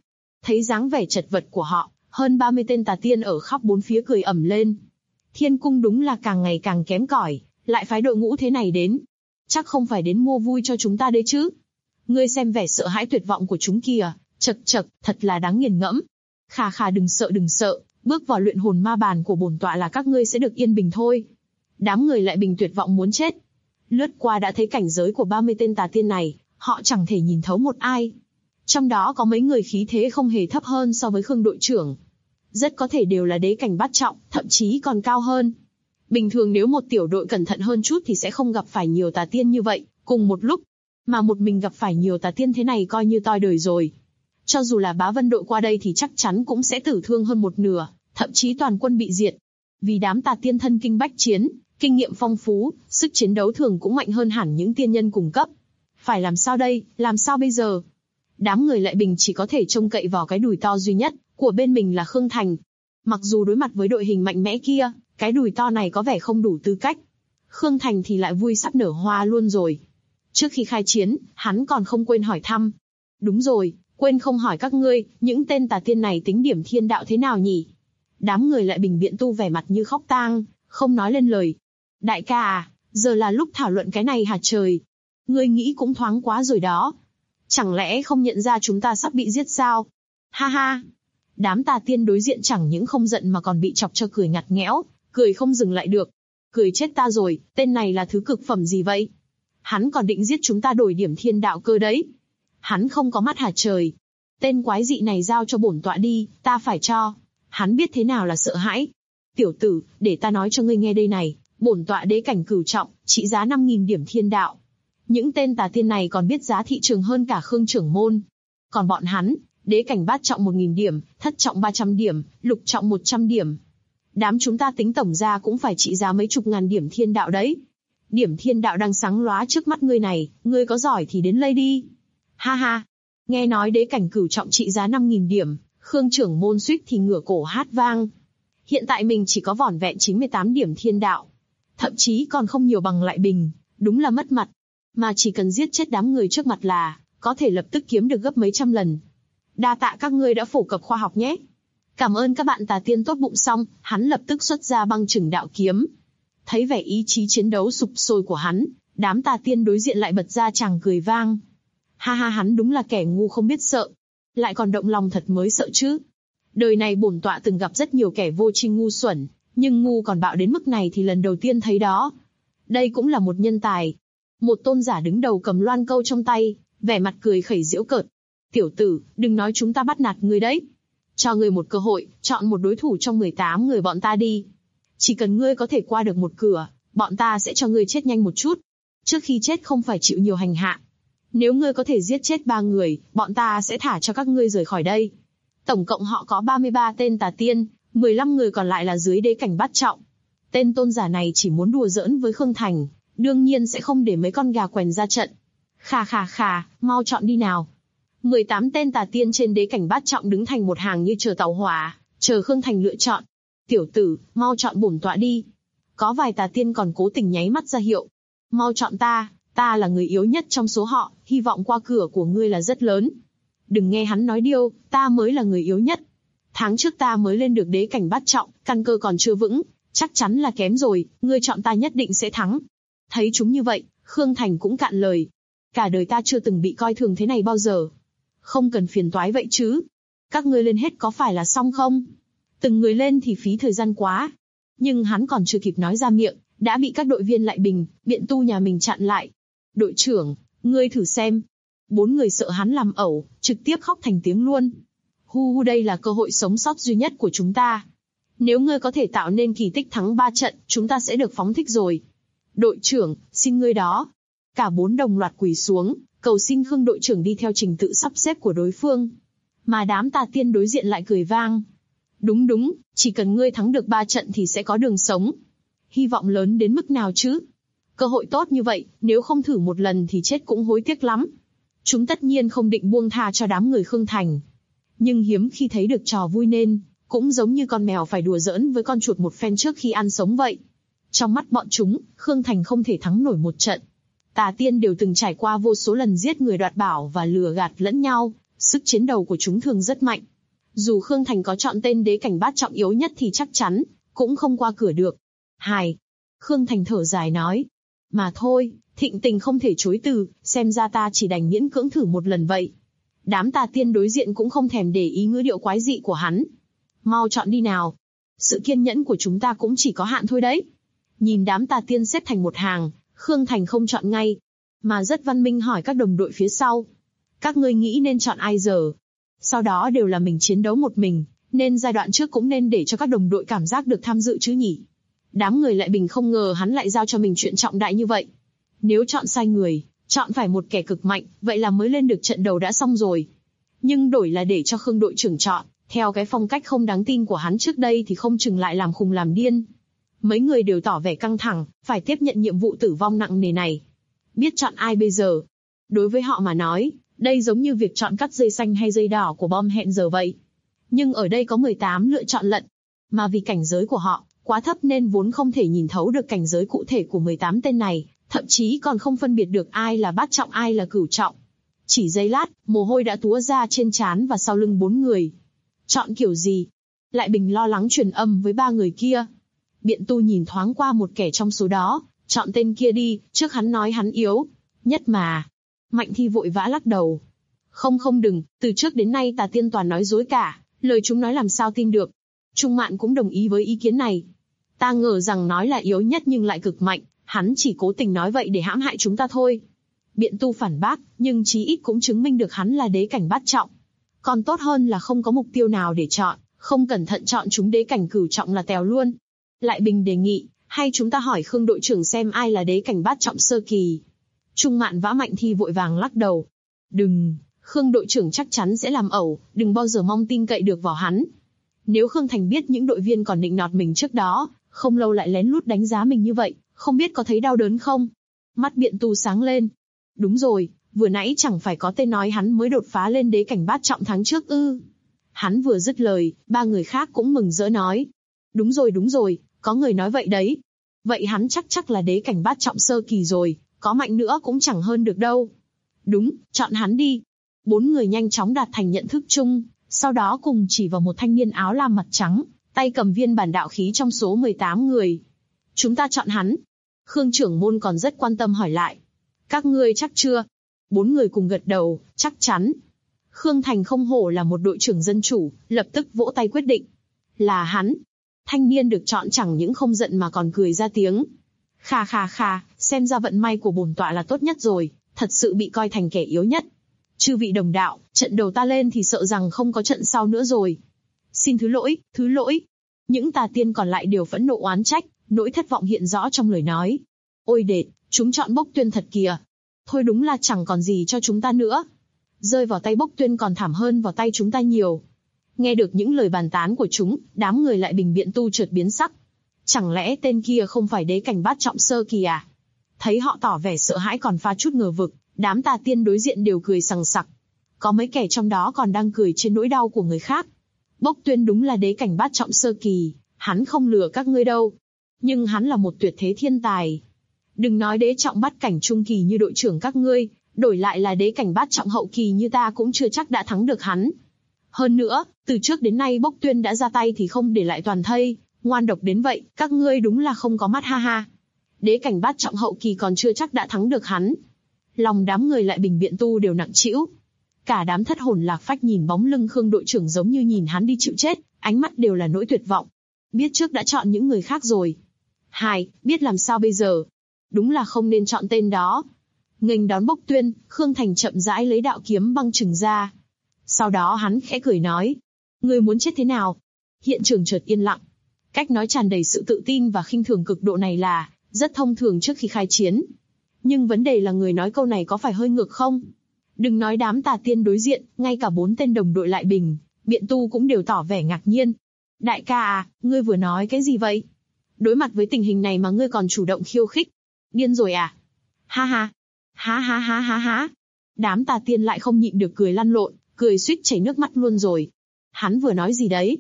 Thấy dáng vẻ chật vật của họ, hơn 30 tên tà tiên ở khắp bốn phía cười ầm lên. Thiên cung đúng là càng ngày càng kém cỏi, lại phái đội ngũ thế này đến. Chắc không phải đến mua vui cho chúng ta đấy chứ. Ngươi xem vẻ sợ hãi tuyệt vọng của chúng kìa, chậc chậc, thật là đáng nghiền ngẫm. Khà khà, đừng sợ, bước vào luyện hồn ma bàn của bổn tọa là các ngươi sẽ được yên bình thôi. Đám người lại bình tuyệt vọng muốn chết. Lướt qua đã thấy cảnh giới của 30 tên tà tiên này, họ chẳng thể nhìn thấu một ai. Trong đó có mấy người khí thế không hề thấp hơn so với Khương đội trưởng. Rất có thể đều là đế cảnh bát trọng, thậm chí còn cao hơn. Bình thường nếu một tiểu đội cẩn thận hơn chút thì sẽ không gặp phải nhiều tà tiên như vậy, cùng một lúc. Mà một mình gặp phải nhiều tà tiên thế này coi như toi đời rồi. Cho dù là Bá Vân đội qua đây thì chắc chắn cũng sẽ tử thương hơn một nửa, thậm chí toàn quân bị diệt. Vì đám tà tiên thân kinh bách chiến, kinh nghiệm phong phú, sức chiến đấu thường cũng mạnh hơn hẳn những tiên nhân cùng cấp. Phải làm sao đây, làm sao bây giờ? Đám người Lại Bình chỉ có thể trông cậy vào cái đùi to duy nhất của bên mình là Khương Thành. Mặc dù đối mặt với đội hình mạnh mẽ kia, cái đùi to này có vẻ không đủ tư cách. Khương Thành thì lại vui sắp nở hoa luôn rồi. Trước khi khai chiến, hắn còn không quên hỏi thăm. Đúng rồi, quên không hỏi các ngươi, những tên tà tiên này tính điểm thiên đạo thế nào nhỉ? Đám người Lại Bình biện tu vẻ mặt như khóc tang, không nói lên lời. Đại ca à, giờ là lúc thảo luận cái này hả trời? Ngươi nghĩ cũng thoáng quá rồi đó. Chẳng lẽ không nhận ra chúng ta sắp bị giết sao? Ha ha! Đám tà tiên đối diện chẳng những không giận mà còn bị chọc cho cười ngặt nghẽo, cười không dừng lại được. Cười chết ta rồi, tên này là thứ cực phẩm gì vậy? Hắn còn định giết chúng ta đổi điểm thiên đạo cơ đấy. Hắn không có mắt hả trời? Tên quái dị này giao cho bổn tọa đi, ta phải cho. Hắn biết thế nào là sợ hãi. Tiểu tử, để ta nói cho ngươi nghe đây này, bổn tọa đế cảnh cửu trọng, trị giá 5.000 điểm thiên đạo. Những tên tà tiên này còn biết giá thị trường hơn cả Khương trưởng môn. Còn bọn hắn, đế cảnh bát trọng 1.000 điểm, thất trọng 300 điểm, lục trọng 100 điểm. Đám chúng ta tính tổng ra cũng phải trị giá mấy chục ngàn điểm thiên đạo đấy. Điểm thiên đạo đang sáng lóa trước mắt ngươi này, ngươi có giỏi thì đến lấy đi. Ha ha, nghe nói đế cảnh cửu trọng trị giá 5.000 điểm, Khương trưởng môn suýt thì ngửa cổ hát vang. Hiện tại mình chỉ có vỏn vẹn 98 điểm thiên đạo. Thậm chí còn không nhiều bằng Lại Bình, đúng là mất mặt. Mà chỉ cần giết chết đám người trước mặt là, có thể lập tức kiếm được gấp mấy trăm lần. Đa tạ các ngươi đã phổ cập khoa học nhé. Cảm ơn các bạn tà tiên tốt bụng. Xong, hắn lập tức xuất ra băng chừng đạo kiếm. Thấy vẻ ý chí chiến đấu sục sôi của hắn, đám tà tiên đối diện lại bật ra chàng cười vang. Ha ha, hắn đúng là kẻ ngu không biết sợ. Lại còn động lòng thật mới sợ chứ. Đời này bổn tọa từng gặp rất nhiều kẻ vô tri ngu xuẩn, nhưng ngu còn bạo đến mức này thì lần đầu tiên thấy đó. Đây cũng là một nhân tài. Một tôn giả đứng đầu cầm loan câu trong tay, vẻ mặt cười khẩy giễu cợt. Tiểu tử, đừng nói chúng ta bắt nạt ngươi đấy. Cho ngươi một cơ hội, chọn một đối thủ trong 18 người bọn ta đi. Chỉ cần ngươi có thể qua được một cửa, bọn ta sẽ cho ngươi chết nhanh một chút. Trước khi chết không phải chịu nhiều hành hạ. Nếu ngươi có thể giết chết 3 người, bọn ta sẽ thả cho các ngươi rời khỏi đây. Tổng cộng họ có 33 tên tà tiên, 15 người còn lại là dưới đế cảnh bát trọng. Tên tôn giả này chỉ muốn đùa giỡn với Khương Thành, đương nhiên sẽ không để mấy con gà quèn ra trận. Khà khà khà, mau chọn đi nào. 18 tên tà tiên trên đế cảnh bát trọng đứng thành một hàng như chờ tàu hỏa, chờ Khương Thành lựa chọn. Tiểu tử, mau chọn bổn tọa đi. Có vài tà tiên còn cố tình nháy mắt ra hiệu. Mau chọn ta là người yếu nhất trong số họ, hy vọng qua cửa của ngươi là rất lớn. Đừng nghe hắn nói điêu, ta mới là người yếu nhất. Tháng trước ta mới lên được đế cảnh bát trọng, căn cơ còn chưa vững, chắc chắn là kém rồi, ngươi chọn ta nhất định sẽ thắng. Thấy chúng như vậy, Khương Thành cũng cạn lời. Cả đời ta chưa từng bị coi thường thế này bao giờ. Không cần phiền toái vậy chứ. Các ngươi lên hết có phải là xong không? Từng người lên thì phí thời gian quá. Nhưng hắn còn chưa kịp nói ra miệng, đã bị các đội viên Lại Bình, biện tu nhà mình chặn lại. Đội trưởng, ngươi thử xem. 4 người sợ hắn làm ẩu, trực tiếp khóc thành tiếng luôn. Hu, đây là cơ hội sống sót duy nhất của chúng ta. Nếu ngươi có thể tạo nên kỳ tích thắng 3 trận, chúng ta sẽ được phóng thích rồi. Đội trưởng, xin ngươi đó. Cả 4 đồng loạt quỳ xuống, cầu xin Khương đội trưởng đi theo trình tự sắp xếp của đối phương. Mà đám tà tiên đối diện lại cười vang. Đúng, chỉ cần ngươi thắng được 3 trận thì sẽ có đường sống. Hy vọng lớn đến mức nào chứ? Cơ hội tốt như vậy, nếu không thử một lần thì chết cũng hối tiếc lắm. Chúng tất nhiên không định buông tha cho đám người Khương Thành. Nhưng hiếm khi thấy được trò vui nên, cũng giống như con mèo phải đùa giỡn với con chuột một phen trước khi ăn sống vậy. Trong mắt bọn chúng, Khương Thành không thể thắng nổi một trận. Tà tiên đều từng trải qua vô số lần giết người đoạt bảo và lừa gạt lẫn nhau, sức chiến đấu của chúng thường rất mạnh. Dù Khương Thành có chọn tên đế cảnh bát trọng yếu nhất thì chắc chắn cũng không qua cửa được. Hài. Khương Thành thở dài nói. Mà thôi, thịnh tình không thể chối từ, xem ra ta chỉ đành miễn cưỡng thử một lần vậy. Đám tà tiên đối diện cũng không thèm để ý ngữ điệu quái dị của hắn. Mau chọn đi nào. Sự kiên nhẫn của chúng ta cũng chỉ có hạn thôi đấy. Nhìn đám tà tiên xếp thành một hàng, Khương Thành không chọn ngay, mà rất văn minh hỏi các đồng đội phía sau. Các ngươi nghĩ nên chọn ai giờ? Sau đó đều là mình chiến đấu một mình, nên giai đoạn trước cũng nên để cho các đồng đội cảm giác được tham dự chứ nhỉ? Đám người lại bình không ngờ hắn lại giao cho mình chuyện trọng đại như vậy. Nếu chọn sai người, chọn phải một kẻ cực mạnh, vậy là mới lên được trận đầu đã xong rồi. Nhưng đổi là để cho Khương đội trưởng chọn, theo cái phong cách không đáng tin của hắn trước đây thì không chừng lại làm khùng làm điên. Mấy người đều tỏ vẻ căng thẳng, phải tiếp nhận nhiệm vụ tử vong nặng nề này. Biết chọn ai bây giờ? Đối với họ mà nói, đây giống như việc chọn cắt dây xanh hay dây đỏ của bom hẹn giờ vậy. Nhưng ở đây có 18 lựa chọn lận. Mà vì cảnh giới của họ quá thấp nên vốn không thể nhìn thấu được cảnh giới cụ thể của 18 tên này, thậm chí còn không phân biệt được ai là bát trọng ai là cửu trọng. Chỉ giây lát, mồ hôi đã túa ra trên trán và sau lưng 4 người. Chọn kiểu gì? Lại Bình lo lắng truyền âm với 3 người kia. Biện Tu nhìn thoáng qua một kẻ trong số đó, chọn tên kia đi, trước hắn nói hắn yếu nhất mà. Mạnh Thi vội vã lắc đầu. Không đừng, từ trước đến nay tà tiên toàn nói dối cả, lời chúng nói làm sao tin được. Trung Mạn cũng đồng ý với ý kiến này. Ta ngờ rằng nói là yếu nhất nhưng lại cực mạnh, hắn chỉ cố tình nói vậy để hãm hại chúng ta thôi. Biện Tu phản bác, nhưng chí ít cũng chứng minh được hắn là đế cảnh bát trọng. Còn tốt hơn là không có mục tiêu nào để chọn, không cẩn thận chọn chúng đế cảnh cửu trọng là tèo luôn. Lại Bình đề nghị, hay chúng ta hỏi Khương đội trưởng xem ai là đế cảnh bát trọng sơ kỳ. Trung Mạn và Mạnh Thi vội vàng lắc đầu. Đừng, Khương đội trưởng chắc chắn sẽ làm ẩu, đừng bao giờ mong tin cậy được vào hắn. Nếu Khương Thành biết những đội viên còn nịnh nọt mình trước đó, không lâu lại lén lút đánh giá mình như vậy, không biết có thấy đau đớn không? Mắt Biện Tu sáng lên. Đúng rồi, vừa nãy chẳng phải có tên nói hắn mới đột phá lên đế cảnh bát trọng tháng trước ư? Hắn vừa dứt lời, 3 người khác cũng mừng rỡ nói. Đúng rồi, có người nói vậy đấy. Vậy hắn chắc là đế cảnh bát trọng sơ kỳ rồi, có mạnh nữa cũng chẳng hơn được đâu. Đúng, chọn hắn đi. 4 người nhanh chóng đạt thành nhận thức chung, sau đó cùng chỉ vào một thanh niên áo lam mặt trắng, tay cầm viên bản đạo khí trong số 18 người. Chúng ta chọn hắn. Khương trưởng môn còn rất quan tâm hỏi lại. Các ngươi chắc chưa? 4 người cùng gật đầu, chắc chắn. Khương Thành không hổ là một đội trưởng dân chủ, lập tức vỗ tay quyết định. Là hắn. Thanh niên được chọn chẳng những không giận mà còn cười ra tiếng. Khà, xem ra vận may của bổn tọa là tốt nhất rồi, thật sự bị coi thành kẻ yếu nhất. Chư vị đồng đạo, trận đầu ta lên thì sợ rằng không có trận sau nữa rồi. Xin thứ lỗi. Những tà tiên còn lại đều phẫn nộ oán trách, nỗi thất vọng hiện rõ trong lời nói. Ôi đệt, chúng chọn Bốc Tuyên thật kìa. Thôi đúng là chẳng còn gì cho chúng ta nữa. Rơi vào tay Bốc Tuyên còn thảm hơn vào tay chúng ta nhiều. Nghe được những lời bàn tán của chúng, đám người Lại Bình Biện Tu chợt biến sắc. Chẳng lẽ tên kia không phải đế cảnh bát trọng sơ kỳ à? Thấy họ tỏ vẻ sợ hãi còn pha chút ngờ vực, đám tà tiên đối diện đều cười sằng sặc. Có mấy kẻ trong đó còn đang cười trên nỗi đau của người khác. Bốc Tuyên đúng là đế cảnh bát trọng sơ kỳ, hắn không lừa các ngươi đâu. Nhưng hắn là một tuyệt thế thiên tài. Đừng nói đế trọng bát cảnh trung kỳ như đội trưởng các ngươi, đổi lại là đế cảnh bát trọng hậu kỳ như ta cũng chưa chắc đã thắng được hắn. Hơn nữa, từ trước đến nay Bốc Tuyên đã ra tay thì không để lại toàn thây, ngoan độc đến vậy, các ngươi đúng là không có mắt ha ha. Đế cảnh bát trọng hậu kỳ còn chưa chắc đã thắng được hắn. Lòng đám người Lại Bình Biện Tu đều nặng trĩu. Cả đám thất hồn lạc phách nhìn bóng lưng Khương đội trưởng giống như nhìn hắn đi chịu chết, ánh mắt đều là nỗi tuyệt vọng. Biết trước đã chọn những người khác rồi. Biết làm sao bây giờ? Đúng là không nên chọn tên đó. Nghênh đón Bốc Tuyên, Khương Thành chậm rãi lấy đạo kiếm băng chừng ra. Sau đó hắn khẽ cười nói. Ngươi muốn chết thế nào? Hiện trường chợt yên lặng. Cách nói tràn đầy sự tự tin và khinh thường cực độ này là rất thông thường trước khi khai chiến. Nhưng vấn đề là người nói câu này có phải hơi ngược không? Đừng nói đám tà tiên đối diện, ngay cả 4 tên đồng đội Lại Bình, Biện Tu cũng đều tỏ vẻ ngạc nhiên. Đại ca à, ngươi vừa nói cái gì vậy? Đối mặt với tình hình này mà ngươi còn chủ động khiêu khích. Điên rồi à? Ha. Đám tà tiên lại không nhịn được cười lăn lộn, cười suýt chảy nước mắt luôn rồi. Hắn vừa nói gì đấy?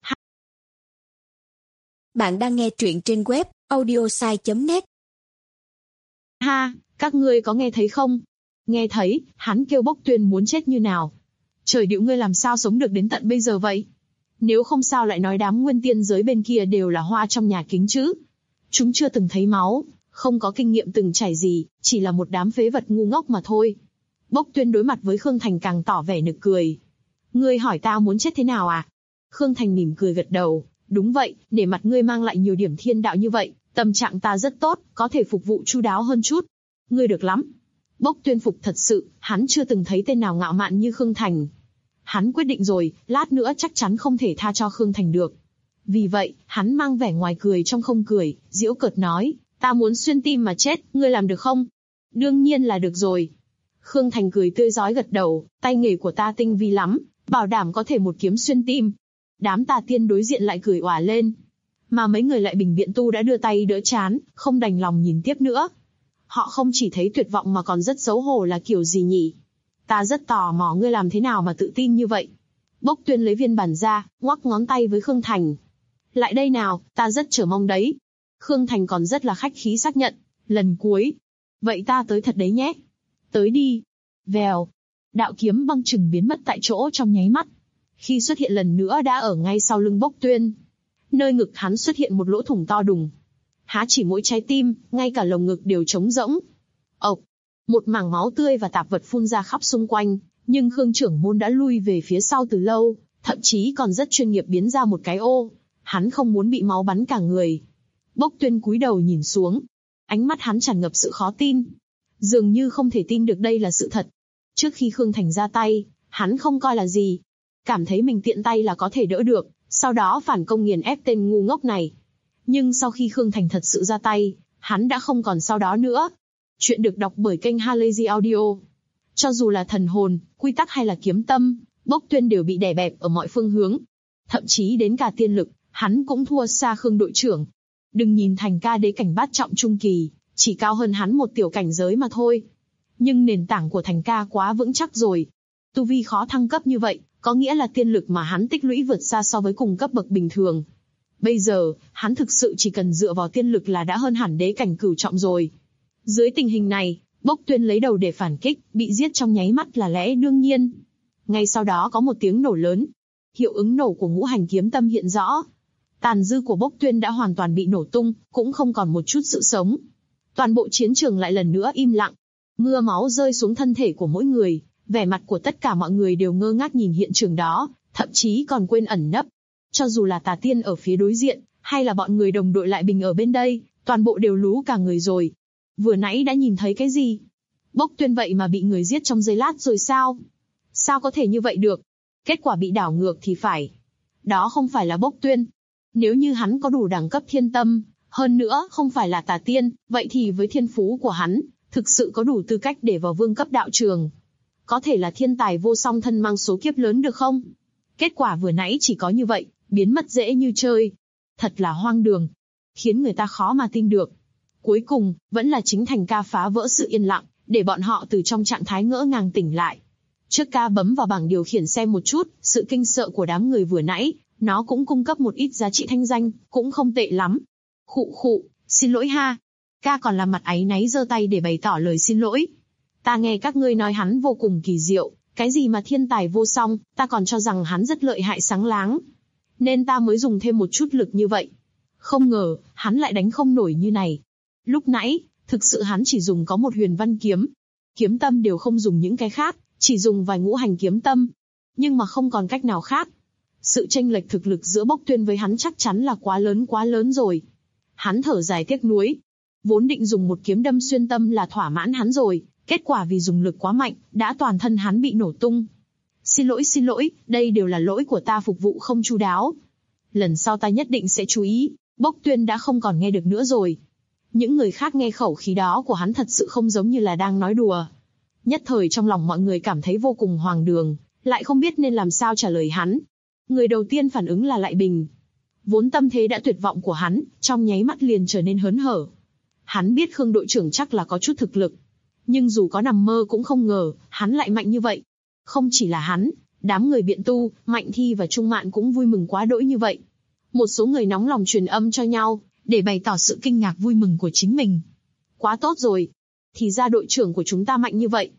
Bạn đang nghe truyện trên web audiosai.net. Các ngươi có nghe thấy không? Nghe thấy, hắn kêu Bốc Tuyên muốn chết như nào. Trời điệu, ngươi làm sao sống được đến tận bây giờ vậy? Nếu không sao lại nói đám nguyên tiên giới bên kia đều là hoa trong nhà kính chứ? Chúng chưa từng thấy máu, không có kinh nghiệm từng trải gì, chỉ là một đám phế vật ngu ngốc mà thôi. Bốc Tuyên đối mặt với Khương Thành càng tỏ vẻ nực cười. Ngươi hỏi ta muốn chết thế nào à? Khương Thành mỉm cười gật đầu. Đúng vậy, để mặt ngươi mang lại nhiều điểm thiên đạo như vậy, tâm trạng ta rất tốt, có thể phục vụ chu đáo hơn chút. Ngươi được lắm. Bốc Tuyên phục thật sự, hắn chưa từng thấy tên nào ngạo mạn như Khương Thành. Hắn quyết định rồi, lát nữa chắc chắn không thể tha cho Khương Thành được. Vì vậy, hắn mang vẻ ngoài cười trong không cười, giễu cợt nói, ta muốn xuyên tim mà chết, ngươi làm được không? Đương nhiên là được rồi. Khương Thành cười tươi rói gật đầu, tay nghề của ta tinh vi lắm, bảo đảm có thể một kiếm xuyên tim. Đám tà tiên đối diện lại cười òa lên. Mà mấy người lại bình biện tu đã đưa tay đỡ chán, không đành lòng nhìn tiếp nữa. Họ không chỉ thấy tuyệt vọng mà còn rất xấu hổ là kiểu gì nhỉ? Ta rất tò mò ngươi làm thế nào mà tự tin như vậy. Bốc Tuyên lấy viên bản ra, ngoắc ngón tay với Khương Thành. Lại đây nào, ta rất chờ mong đấy. Khương Thành còn rất là khách khí xác nhận. Lần cuối. Vậy ta tới thật đấy nhé. Tới đi. Vèo. Đạo kiếm băng chừng biến mất tại chỗ trong nháy mắt. Khi xuất hiện lần nữa đã ở ngay sau lưng Bốc Tuyên. Nơi ngực hắn xuất hiện một lỗ thủng to đùng. Há chỉ mỗi trái tim, ngay cả lồng ngực đều trống rỗng. Ộc. Một mảng máu tươi và tạp vật phun ra khắp xung quanh, nhưng Khương trưởng môn đã lui về phía sau từ lâu, thậm chí còn rất chuyên nghiệp biến ra một cái ô. Hắn không muốn bị máu bắn cả người. Bốc Tuyên cúi đầu nhìn xuống. Ánh mắt hắn tràn ngập sự khó tin. Dường như không thể tin được đây là sự thật. Trước khi Khương Thành ra tay, hắn không coi là gì. Cảm thấy mình tiện tay là có thể đỡ được, sau đó phản công nghiền ép tên ngu ngốc này. Nhưng sau khi Khương Thành thật sự ra tay, hắn đã không còn sau đó nữa. Chuyện được đọc bởi kênh Halazy Audio. Cho dù là thần hồn, quy tắc hay là kiếm tâm, Bốc Tuyên đều bị đè bẹp ở mọi phương hướng. Thậm chí đến cả tiên lực, hắn cũng thua xa Khương đội trưởng. Đừng nhìn Thành ca đế cảnh bát trọng trung kỳ, chỉ cao hơn hắn một tiểu cảnh giới mà thôi. Nhưng nền tảng của Thành ca quá vững chắc rồi. Tu vi khó thăng cấp như vậy, có nghĩa là tiên lực mà hắn tích lũy vượt xa so với cùng cấp bậc bình thường. Bây giờ, hắn thực sự chỉ cần dựa vào tiên lực là đã hơn hẳn đế cảnh cửu trọng rồi. Dưới tình hình này, Bốc Tuyên lấy đầu để phản kích, bị giết trong nháy mắt là lẽ đương nhiên. Ngay sau đó có một tiếng nổ lớn. Hiệu ứng nổ của ngũ hành kiếm tâm hiện rõ. Tàn dư của Bốc Tuyên đã hoàn toàn bị nổ tung, cũng không còn một chút sự sống. Toàn bộ chiến trường lại lần nữa im lặng. Mưa máu rơi xuống thân thể của mỗi người, vẻ mặt của tất cả mọi người đều ngơ ngác nhìn hiện trường đó, thậm chí còn quên ẩn nấp. Cho dù là tà tiên ở phía đối diện, hay là bọn người đồng đội lại bình ở bên đây, toàn bộ đều lú cả người rồi. Vừa nãy đã nhìn thấy cái gì? Bốc Tuyên vậy mà bị người giết trong giây lát rồi sao? Sao có thể như vậy được? Kết quả bị đảo ngược thì phải. Đó không phải là Bốc Tuyên. Nếu như hắn có đủ đẳng cấp thiên tâm, hơn nữa không phải là tà tiên, vậy thì với thiên phú của hắn, thực sự có đủ tư cách để vào vương cấp đạo trường. Có thể là thiên tài vô song thân mang số kiếp lớn được không? Kết quả vừa nãy chỉ có như vậy, biến mất dễ như chơi. Thật là hoang đường. Khiến người ta khó mà tin được. Cuối cùng, vẫn là chính Thành ca phá vỡ sự yên lặng, để bọn họ từ trong trạng thái ngỡ ngàng tỉnh lại. Trước ca bấm vào bảng điều khiển xem một chút, sự kinh sợ của đám người vừa nãy, nó cũng cung cấp một ít giá trị thanh danh, cũng không tệ lắm. Khụ khụ, xin lỗi ha. Ca còn làm mặt áy náy giơ tay để bày tỏ lời xin lỗi. Ta nghe các ngươi nói hắn vô cùng kỳ diệu, cái gì mà thiên tài vô song, ta còn cho rằng hắn rất lợi hại sáng láng. Nên ta mới dùng thêm một chút lực như vậy. Không ngờ, hắn lại đánh không nổi như này. Lúc nãy, thực sự hắn chỉ dùng có một huyền văn kiếm. Kiếm tâm đều không dùng những cái khác, chỉ dùng vài ngũ hành kiếm tâm. Nhưng mà không còn cách nào khác. Sự chênh lệch thực lực giữa Bốc Tuyên với hắn chắc chắn là quá lớn rồi. Hắn thở dài tiếc nuối. Vốn định dùng một kiếm đâm xuyên tâm là thỏa mãn hắn rồi, kết quả vì dùng lực quá mạnh, đã toàn thân hắn bị nổ tung. Xin lỗi, đây đều là lỗi của ta phục vụ không chu đáo. Lần sau ta nhất định sẽ chú ý. Bốc Tuyên đã không còn nghe được nữa rồi. Những người khác nghe khẩu khí đó của hắn thật sự không giống như là đang nói đùa. Nhất thời trong lòng mọi người cảm thấy vô cùng hoang đường, lại không biết nên làm sao trả lời hắn. Người đầu tiên phản ứng là Lại Bình. Vốn tâm thế đã tuyệt vọng của hắn, trong nháy mắt liền trở nên hớn hở. Hắn biết Khương đội trưởng chắc là có chút thực lực. Nhưng dù có nằm mơ cũng không ngờ, hắn lại mạnh như vậy. Không chỉ là hắn, đám người biện tu, Mạnh Thi và Trung Mạn cũng vui mừng quá đỗi như vậy. Một số người nóng lòng truyền âm cho nhau, để bày tỏ sự kinh ngạc vui mừng của chính mình. Quá tốt rồi. Thì ra đội trưởng của chúng ta mạnh như vậy.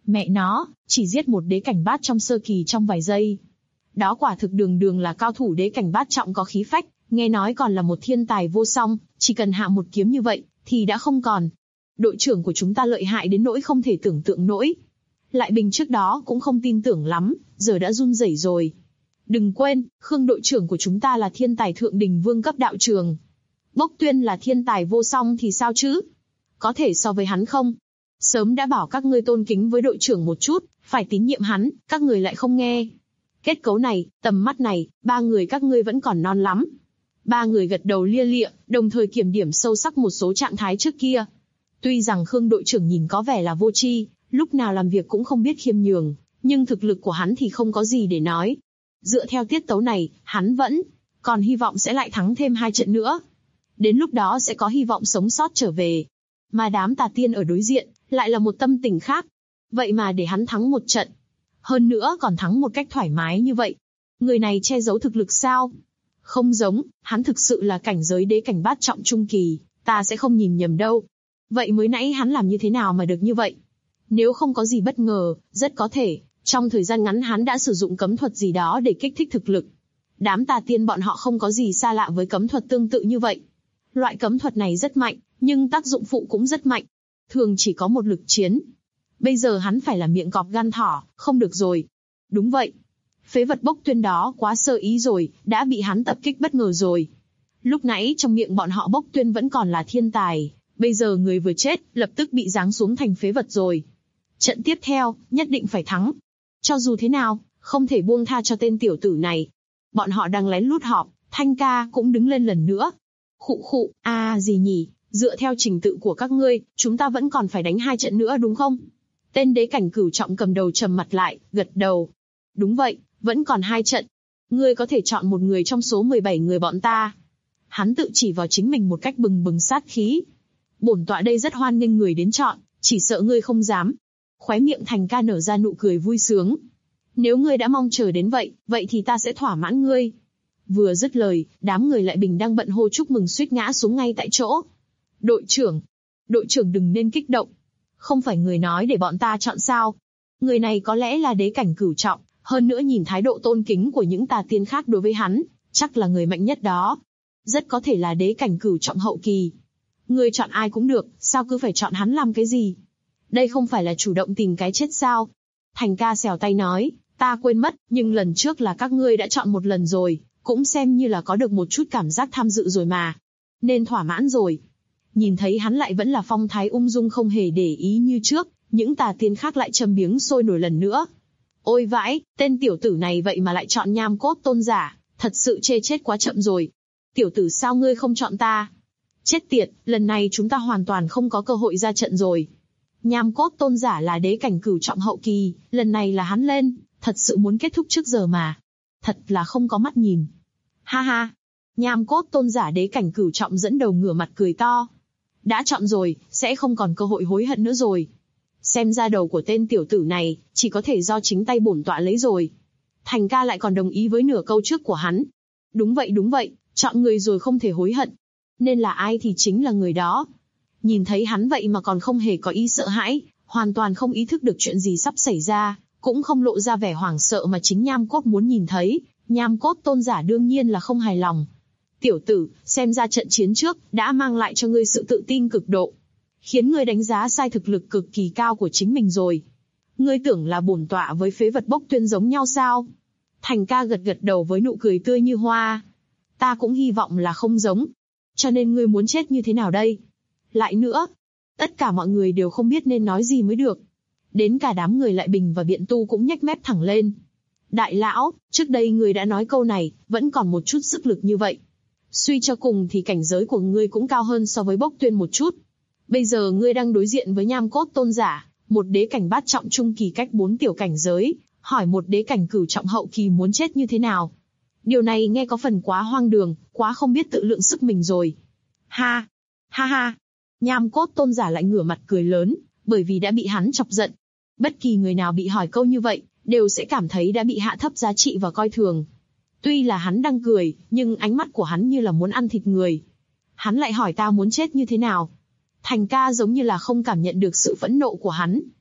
Mẹ nó, chỉ giết một đế cảnh bát trong sơ kỳ trong vài giây. Đó quả thực đường đường là cao thủ đế cảnh bát trọng có khí phách, nghe nói còn là một thiên tài vô song, chỉ cần hạ một kiếm như vậy, thì đã không còn. Đội trưởng của chúng ta lợi hại đến nỗi không thể tưởng tượng nổi. Lại Bình trước đó cũng không tin tưởng lắm, giờ đã run rẩy rồi. Đừng quên, Khương đội trưởng của chúng ta là thiên tài thượng đình vương cấp đạo trường. Bốc Tuyên là thiên tài vô song thì sao chứ? Có thể so với hắn không? Sớm đã bảo các ngươi tôn kính với đội trưởng một chút, phải tín nhiệm hắn, các người lại không nghe. Kết cấu này, tầm mắt này, ba người các ngươi vẫn còn non lắm. Ba người gật đầu lia lịa, đồng thời kiểm điểm sâu sắc một số trạng thái trước kia. Tuy rằng Khương đội trưởng nhìn có vẻ là vô tri, lúc nào làm việc cũng không biết khiêm nhường, nhưng thực lực của hắn thì không có gì để nói. Dựa theo tiết tấu này, hắn vẫn còn hy vọng sẽ lại thắng thêm 2 trận nữa. Đến lúc đó sẽ có hy vọng sống sót trở về. Mà đám tà tiên ở đối diện, lại là một tâm tình khác. Vậy mà để hắn thắng một trận. Hơn nữa còn thắng một cách thoải mái như vậy. Người này che giấu thực lực sao? Không giống, hắn thực sự là cảnh giới đế cảnh bát trọng trung kỳ, ta sẽ không nhìn nhầm đâu. Vậy mới nãy hắn làm như thế nào mà được như vậy? Nếu không có gì bất ngờ, rất có thể, trong thời gian ngắn hắn đã sử dụng cấm thuật gì đó để kích thích thực lực. Đám tà tiên bọn họ không có gì xa lạ với cấm thuật tương tự như vậy. Loại cấm thuật này rất mạnh, nhưng tác dụng phụ cũng rất mạnh. Thường chỉ có một lực chiến. Bây giờ hắn phải là miệng cọp gan thỏ, không được rồi. Đúng vậy. Phế vật Bốc Tuyên đó quá sơ ý rồi, đã bị hắn tập kích bất ngờ rồi. Lúc nãy trong miệng bọn họ Bốc Tuyên vẫn còn là thiên tài, bây giờ người vừa chết, lập tức bị giáng xuống thành phế vật rồi. Trận tiếp theo, nhất định phải thắng. Cho dù thế nào, không thể buông tha cho tên tiểu tử này. Bọn họ đang lén lút họp, Thanh ca cũng đứng lên lần nữa. Khụ khụ, gì nhỉ, dựa theo trình tự của các ngươi, chúng ta vẫn còn phải đánh 2 trận nữa đúng không? Tên đế cảnh cửu trọng cầm đầu trầm mặt lại, gật đầu. Đúng vậy, vẫn còn 2 trận. Ngươi có thể chọn một người trong số 17 người bọn ta. Hắn tự chỉ vào chính mình một cách bừng bừng sát khí. Bổn tọa đây rất hoan nghênh người đến chọn, chỉ sợ ngươi không dám. Khóe miệng Thành ca nở ra nụ cười vui sướng. Nếu ngươi đã mong chờ đến vậy, vậy thì ta sẽ thỏa mãn ngươi. Vừa dứt lời, đám người Lại Bình đang bận hô chúc mừng suýt ngã xuống ngay tại chỗ. Đội trưởng đừng nên kích động. Không phải người nói để bọn ta chọn sao? Người này có lẽ là đế cảnh cửu trọng, hơn nữa nhìn thái độ tôn kính của những tà tiên khác đối với hắn, chắc là người mạnh nhất đó. Rất có thể là đế cảnh cửu trọng hậu kỳ. Ngươi chọn ai cũng được, sao cứ phải chọn hắn làm cái gì? Đây không phải là chủ động tìm cái chết sao? Thành ca xèo tay nói, ta quên mất, nhưng lần trước là các ngươi đã chọn một lần rồi, cũng xem như là có được một chút cảm giác tham dự rồi mà. Nên thỏa mãn rồi. Nhìn thấy hắn lại vẫn là phong thái ung dung không hề để ý như trước, những tà tiên khác lại châm biếng sôi nổi lần nữa. Ôi vãi, tên tiểu tử này vậy mà lại chọn Nham Cốt Tôn giả, thật sự chê chết quá chậm rồi. Tiểu tử sao ngươi không chọn ta? Chết tiệt, lần này chúng ta hoàn toàn không có cơ hội ra trận rồi. Nham Cốt Tôn giả là đế cảnh cửu trọng hậu kỳ, lần này là hắn lên, thật sự muốn kết thúc trước giờ mà. Thật là không có mắt nhìn. Ha ha. Nham Cốt Tôn giả đế cảnh cửu trọng dẫn đầu ngửa mặt cười to. Đã chọn rồi, sẽ không còn cơ hội hối hận nữa rồi. Xem ra đầu của tên tiểu tử này, chỉ có thể do chính tay bổn tọa lấy rồi. Thành ca lại còn đồng ý với nửa câu trước của hắn. Đúng vậy, chọn người rồi không thể hối hận. Nên là ai thì chính là người đó. Nhìn thấy hắn vậy mà còn không hề có ý sợ hãi, hoàn toàn không ý thức được chuyện gì sắp xảy ra, cũng không lộ ra vẻ hoảng sợ mà chính Nham Cốt muốn nhìn thấy. Nham Cốt Tôn giả đương nhiên là không hài lòng. Tiểu tử, xem ra trận chiến trước đã mang lại cho ngươi sự tự tin cực độ, khiến ngươi đánh giá sai thực lực cực kỳ cao của chính mình rồi. Ngươi tưởng là bổn tọa với phế vật Bốc Tuyên giống nhau sao? Thành ca gật đầu với nụ cười tươi như hoa. Ta cũng hy vọng là không giống. Cho nên ngươi muốn chết như thế nào đây? Lại nữa, tất cả mọi người đều không biết nên nói gì mới được. Đến cả đám người Lại Bình và Biện Tu cũng nhếch mép thẳng lên. Đại lão, trước đây ngươi đã nói câu này, vẫn còn một chút sức lực như vậy. Suy cho cùng thì cảnh giới của ngươi cũng cao hơn so với Bốc Tuyên một chút. Bây giờ ngươi đang đối diện với Nham Cốt Tôn giả, một đế cảnh bát trọng trung kỳ cách 4 tiểu cảnh giới, hỏi một đế cảnh cửu trọng hậu kỳ muốn chết như thế nào? Điều này nghe có phần quá hoang đường, quá không biết tự lượng sức mình rồi. Ha ha. Nham Cốt Tôn giả lại ngửa mặt cười lớn, bởi vì đã bị hắn chọc giận. Bất kỳ người nào bị hỏi câu như vậy, đều sẽ cảm thấy đã bị hạ thấp giá trị và coi thường. Tuy là hắn đang cười, nhưng ánh mắt của hắn như là muốn ăn thịt người. Hắn lại hỏi ta muốn chết như thế nào? Thành ca giống như là không cảm nhận được sự phẫn nộ của hắn.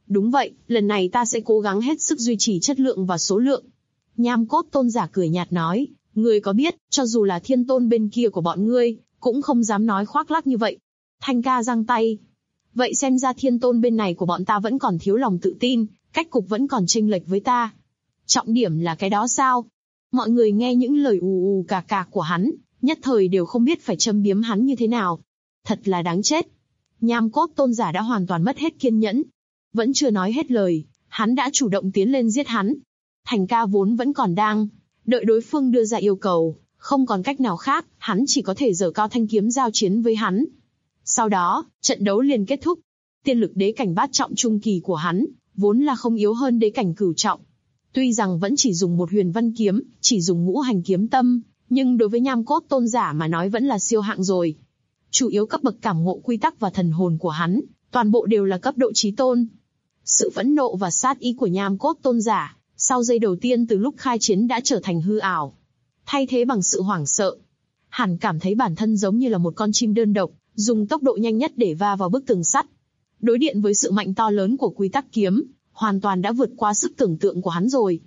Đúng vậy, lần này ta sẽ cố gắng hết sức duy trì chất lượng và số lượng. Nham cốt tôn giả cười nhạt nói, ngươi có biết, cho dù là thiên tôn bên kia của bọn ngươi, cũng không dám nói khoác lác như vậy. Thanh ca giang tay. Vậy xem ra thiên tôn bên này của bọn ta vẫn còn thiếu lòng tự tin, cách cục vẫn còn chênh lệch với ta. Trọng điểm là cái đó sao? Mọi người nghe những lời ù cà cà của hắn, nhất thời đều không biết phải châm biếm hắn như thế nào. Thật là đáng chết. Nham cốt tôn giả đã hoàn toàn mất hết kiên nhẫn. Vẫn chưa nói hết lời, hắn đã chủ động tiến lên giết hắn. Thành ca vốn vẫn còn đang đợi đối phương đưa ra yêu cầu, không còn cách nào khác, hắn chỉ có thể giở cao thanh kiếm giao chiến với hắn. Sau đó, trận đấu liền kết thúc. Tiên lực đế cảnh bát trọng trung kỳ của hắn, vốn là không yếu hơn đế cảnh cửu trọng. Tuy rằng vẫn chỉ dùng một huyền văn kiếm, chỉ dùng ngũ hành kiếm tâm, nhưng đối với nham cốt tôn giả mà nói vẫn là siêu hạng rồi. Chủ yếu cấp bậc cảm ngộ quy tắc và thần hồn của hắn, toàn bộ đều là cấp độ chí tôn. Sự phẫn nộ và sát ý của nham cốt tôn giả, sau giây đầu tiên từ lúc khai chiến đã trở thành hư ảo, thay thế bằng sự hoảng sợ. Hắn cảm thấy bản thân giống như là một con chim đơn độc, dùng tốc độ nhanh nhất để va vào bức tường sắt. Đối điện với sự mạnh to lớn của quy tắc kiếm, hoàn toàn đã vượt qua sức tưởng tượng của hắn rồi.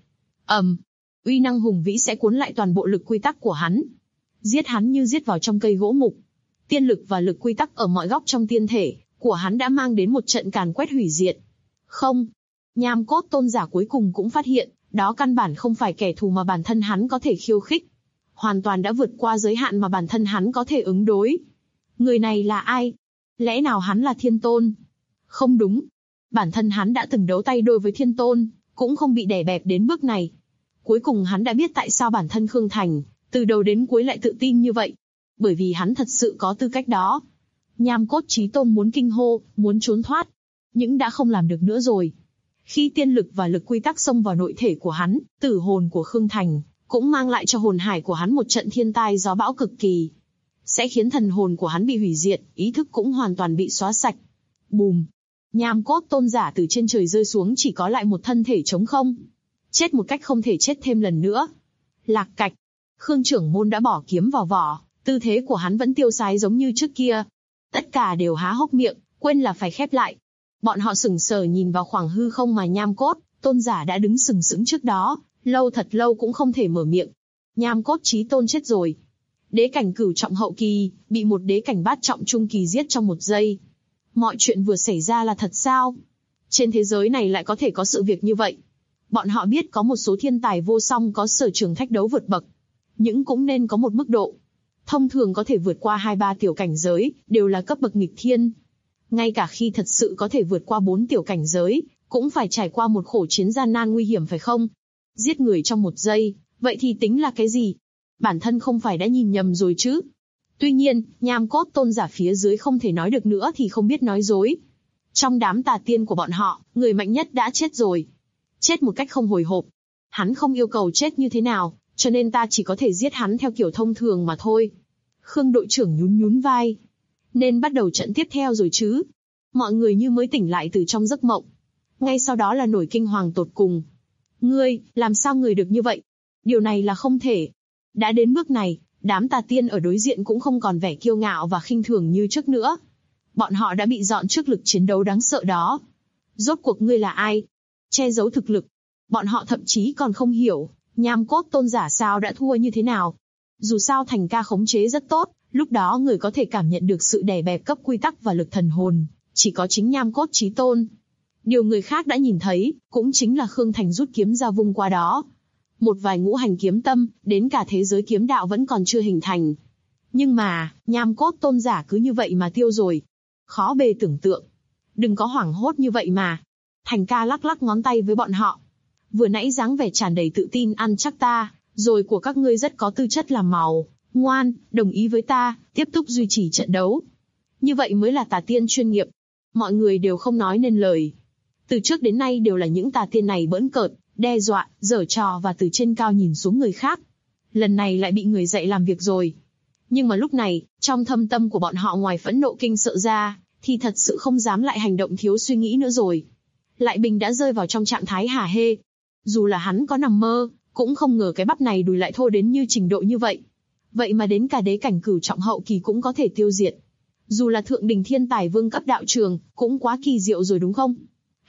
Uy năng hùng vĩ sẽ cuốn lại toàn bộ lực quy tắc của hắn. Giết hắn như giết vào trong cây gỗ mục. Tiên lực và lực quy tắc ở mọi góc trong tiên thể của hắn đã mang đến một trận càn quét hủy diệt. Không, nham cốt tôn giả cuối cùng cũng phát hiện, đó căn bản không phải kẻ thù mà bản thân hắn có thể khiêu khích. Hoàn toàn đã vượt qua giới hạn mà bản thân hắn có thể ứng đối. Người này là ai? Lẽ nào hắn là thiên tôn? Không đúng. Bản thân hắn đã từng đấu tay đôi với thiên tôn, cũng không bị đè bẹp đến bước này. Cuối cùng hắn đã biết tại sao bản thân Khương Thành, từ đầu đến cuối lại tự tin như vậy. Bởi vì hắn thật sự có tư cách đó. Nham cốt chí tôn muốn kinh hô, muốn trốn thoát, nhưng đã không làm được nữa rồi. Khi tiên lực và lực quy tắc xông vào nội thể của hắn, tử hồn của Khương Thành cũng mang lại cho hồn hải của hắn một trận thiên tai gió bão cực kỳ, sẽ khiến thần hồn của hắn bị hủy diệt, ý thức cũng hoàn toàn bị xóa sạch. Bùm! Nham cốt tôn giả từ trên trời rơi xuống, chỉ có lại một thân thể trống không. Chết một cách không thể chết thêm lần nữa. Lạc cạch! Khương trưởng môn đã bỏ kiếm vào vỏ, tư thế của hắn vẫn tiêu sái giống như trước kia. Tất cả đều há hốc miệng, quên là phải khép lại. Bọn họ sững sờ nhìn vào khoảng hư không mà nham cốt tôn giả đã đứng sừng sững trước đó, lâu thật lâu cũng không thể mở miệng. Nham cốt chí tôn chết rồi. Đế cảnh cửu trọng hậu kỳ, bị một đế cảnh bát trọng trung kỳ giết trong một giây. Mọi chuyện vừa xảy ra là thật sao? Trên thế giới này lại có thể có sự việc như vậy. Bọn họ biết có một số thiên tài vô song có sở trường thách đấu vượt bậc, nhưng cũng nên có một mức độ. Thông thường có thể vượt qua 2-3 tiểu cảnh giới, đều là cấp bậc nghịch thiên. Ngay cả khi thật sự có thể vượt qua 4 tiểu cảnh giới, cũng phải trải qua một khổ chiến gian nan nguy hiểm phải không? Giết người trong một giây, vậy thì tính là cái gì? Bản thân không phải đã nhìn nhầm rồi chứ? Tuy nhiên, nham cốt tôn giả phía dưới không thể nói được nữa thì không biết nói dối. Trong đám tà tiên của bọn họ, người mạnh nhất đã chết rồi. Chết một cách không hồi hộp. Hắn không yêu cầu chết như thế nào, cho nên ta chỉ có thể giết hắn theo kiểu thông thường mà thôi. Khương đội trưởng nhún vai. Nên bắt đầu trận tiếp theo rồi chứ? Mọi người như mới tỉnh lại từ trong giấc mộng. Ngay sau đó là nổi kinh hoàng tột cùng. Ngươi, làm sao người được như vậy? Điều này là không thể. Đã đến bước này, đám tà tiên ở đối diện cũng không còn vẻ kiêu ngạo và khinh thường như trước nữa. Bọn họ đã bị dọn trước lực chiến đấu đáng sợ đó. Rốt cuộc ngươi là ai? Che giấu thực lực. Bọn họ thậm chí còn không hiểu, nham cốt tôn giả sao đã thua như thế nào. Dù sao Thành ca khống chế rất tốt, lúc đó người có thể cảm nhận được sự đè bẹp cấp quy tắc và lực thần hồn, chỉ có chính nham cốt chí tôn. Điều người khác đã nhìn thấy, cũng chính là Khương Thành rút kiếm ra vung qua đó. Một vài ngũ hành kiếm tâm, đến cả thế giới kiếm đạo vẫn còn chưa hình thành. Nhưng mà, nham cốt tôn giả cứ như vậy mà tiêu rồi. Khó bề tưởng tượng. Đừng có hoảng hốt như vậy mà. Thành ca lắc lắc ngón tay với bọn họ. Vừa nãy dáng vẻ tràn đầy tự tin ăn chắc ta, rồi của các ngươi rất có tư chất làm màu. Ngoan, đồng ý với ta, tiếp tục duy trì trận đấu. Như vậy mới là tà tiên chuyên nghiệp. Mọi người đều không nói nên lời. Từ trước đến nay đều là những tà tiên này bỡn cợt, đe dọa, giở trò và từ trên cao nhìn xuống người khác. Lần này lại bị người dạy làm việc rồi. Nhưng mà lúc này, trong thâm tâm của bọn họ ngoài phẫn nộ kinh sợ ra, thì thật sự không dám lại hành động thiếu suy nghĩ nữa rồi. Lại Bình đã rơi vào trong trạng thái hả hê. Dù là hắn có nằm mơ, cũng không ngờ cái bắp này đùi lại thô đến như trình độ như vậy. Vậy mà đến cả đế cảnh cửu trọng hậu kỳ cũng có thể tiêu diệt. Dù là thượng đỉnh thiên tài vương cấp đạo trường, cũng quá kỳ diệu rồi đúng không?